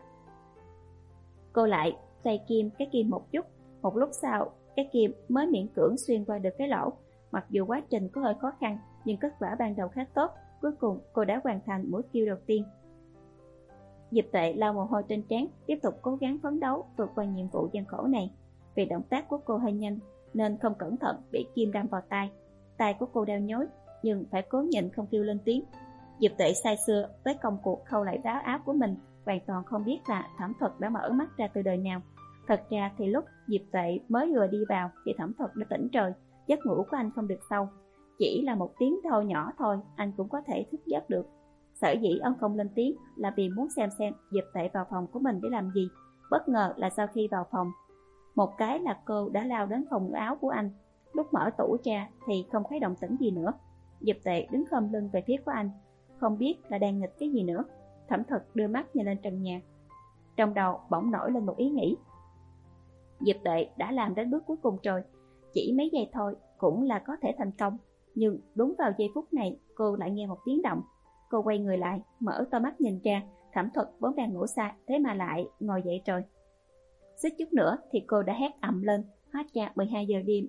Cô lại xoay kim cái kim một chút, một lúc sau cái kim mới miễn cưỡng xuyên qua được cái lỗ. Mặc dù quá trình có hơi khó khăn, nhưng kết quả ban đầu khá tốt. Cuối cùng cô đã hoàn thành mũi kill đầu tiên. Diệp Tệ lau mồ hôi trên trán, tiếp tục cố gắng phấn đấu vượt qua nhiệm vụ gian khổ này. Vì động tác của cô hơi nhanh nên không cẩn thận bị kim đâm vào tay. Tay của cô đau nhói, nhưng phải cố nhịn không kêu lên tiếng. Diệp Tệ say sưa với công cuộc khâu lại vá áo của mình, hoàn toàn không biết là Thẩm Thuật đã mở mắt ra từ đời nào. Thật ra thì lúc Diệp Tệ mới vừa đi vào thì Thẩm Thuật đã tỉnh rồi. Giấc ngủ của anh không được sâu, chỉ là một tiếng thô nhỏ thôi anh cũng có thể thức giấc được. Sở dĩ ông không lên tiếng là vì muốn xem xem Diệp Tệ vào phòng của mình để làm gì. Bất ngờ là sau khi vào phòng, một cái là cô đã lao đến phòng áo của anh. Lúc mở tủ ra thì không thấy động tĩnh gì nữa. Diệp Tệ đứng khom lưng về phía của anh, không biết là đang nghịch cái gì nữa. Thẩm Thuật đưa mắt nhìn lên trần nhà, trong đầu bỗng nổi lên một ý nghĩ. Diệp Tệ đã làm đến bước cuối cùng rồi, chỉ mấy giây thôi cũng là có thể thành công. Nhưng đúng vào giây phút này cô lại nghe một tiếng động. Cô quay người lại, mở to mắt nhìn ra, Thẩm Thuật vốn đang ngủ say, thế mà lại ngồi dậy rồi. Suýt chút nữa thì cô đã hét ầm lên. Hóa ra mười hai giờ đêm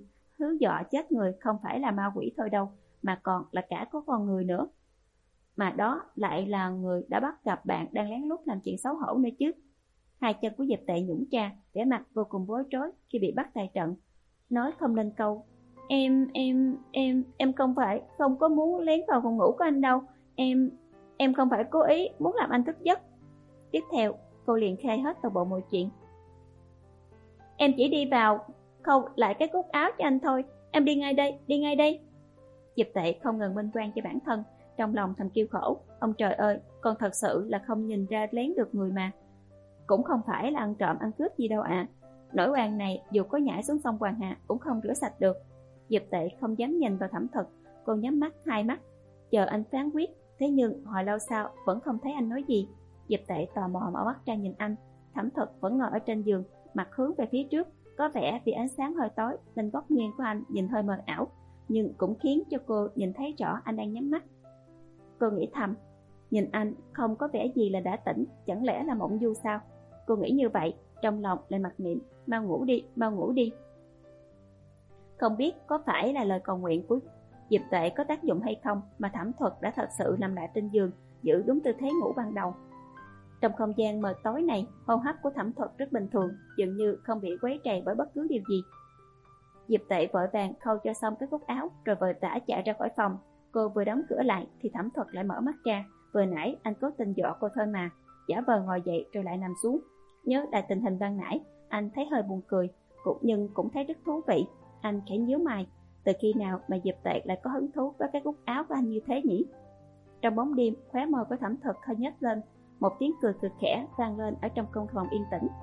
thứ dọa chết người không phải là ma quỷ thôi đâu, mà còn là cả có con người nữa. Mà đó lại là người đã bắt gặp bạn đang lén lút làm chuyện xấu hổ nữa chứ. Hai chân của Diệp Tệ nhũn ra, vẻ mặt vô cùng bối rối khi bị bắt tại trận. Nói không lên câu. Em, em, em, em không phải, không có muốn lén vào phòng ngủ của anh đâu. Em, em không phải cố ý muốn làm anh thức giấc. Tiếp theo, cô liền khai hết toàn bộ mọi chuyện. Em chỉ đi vào, khâu lại cái cúc áo cho anh thôi. Em đi ngay đây, đi ngay đây. Diệp Tệ không ngừng minh oan cho bản thân, trong lòng thầm kêu khổ. Ông trời ơi, con thật sự là không nhìn ra lén được người mà. Cũng không phải là ăn trộm ăn cướp gì đâu ạ. À. Nỗi oan này dù có nhảy xuống sông Hoàng Hà cũng không rửa sạch được. Diệp Tệ không dám nhìn vào Thẩm Thực, cô nhắm mắt hai mắt, chờ anh phán quyết. Thế nhưng hồi lâu sau vẫn không thấy anh nói gì. Diệp Tệ tò mò mở mắt ra nhìn anh. Thẩm Thực vẫn ngồi ở trên giường, mặt hướng về phía trước. Có vẻ vì ánh sáng hơi tối nên góc nghiêng của anh nhìn hơi mờ ảo, nhưng cũng khiến cho cô nhìn thấy rõ anh đang nhắm mắt. Cô nghĩ thầm, nhìn anh không có vẻ gì là đã tỉnh, chẳng lẽ là mộng du sao? Cô nghĩ như vậy, trong lòng lại mặc niệm, mau ngủ đi, mau ngủ đi. Không biết có phải là lời cầu nguyện của Diệp Tệ có tác dụng hay không mà Thẩm Thuật đã thật sự nằm lại trên giường, giữ đúng tư thế ngủ ban đầu. Trong không gian mờ tối này, hô hấp của Thẩm Thuật rất bình thường, dường như không bị quấy rầy bởi bất cứ điều gì. Diệp Tệ vội vàng khâu cho xong cái cúc áo, rồi vội vã chạy ra khỏi phòng. Cô vừa đóng cửa lại thì Thẩm Thuật lại mở mắt ra. Vừa nãy anh cố tình dọa cô thôi mà. Giả vờ ngồi dậy rồi lại nằm xuống. Nhớ lại tình hình ban nãy, anh thấy hơi buồn cười, cũng nhưng cũng thấy rất thú vị. Anh khẽ nhíu mày, từ khi nào mà Diệp Tệ lại có hứng thú với cái cúc áo của anh như thế nhỉ? Trong bóng đêm, khóe môi của Thẩm Thuật hơi nhếch lên, một tiếng cười cực khẽ vang lên ở trong căn phòng yên tĩnh.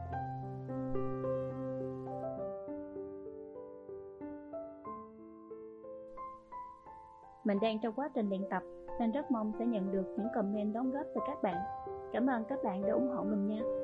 Mình đang trong quá trình luyện tập nên rất mong sẽ nhận được những comment đóng góp từ các bạn. Cảm ơn các bạn đã ủng hộ mình nha.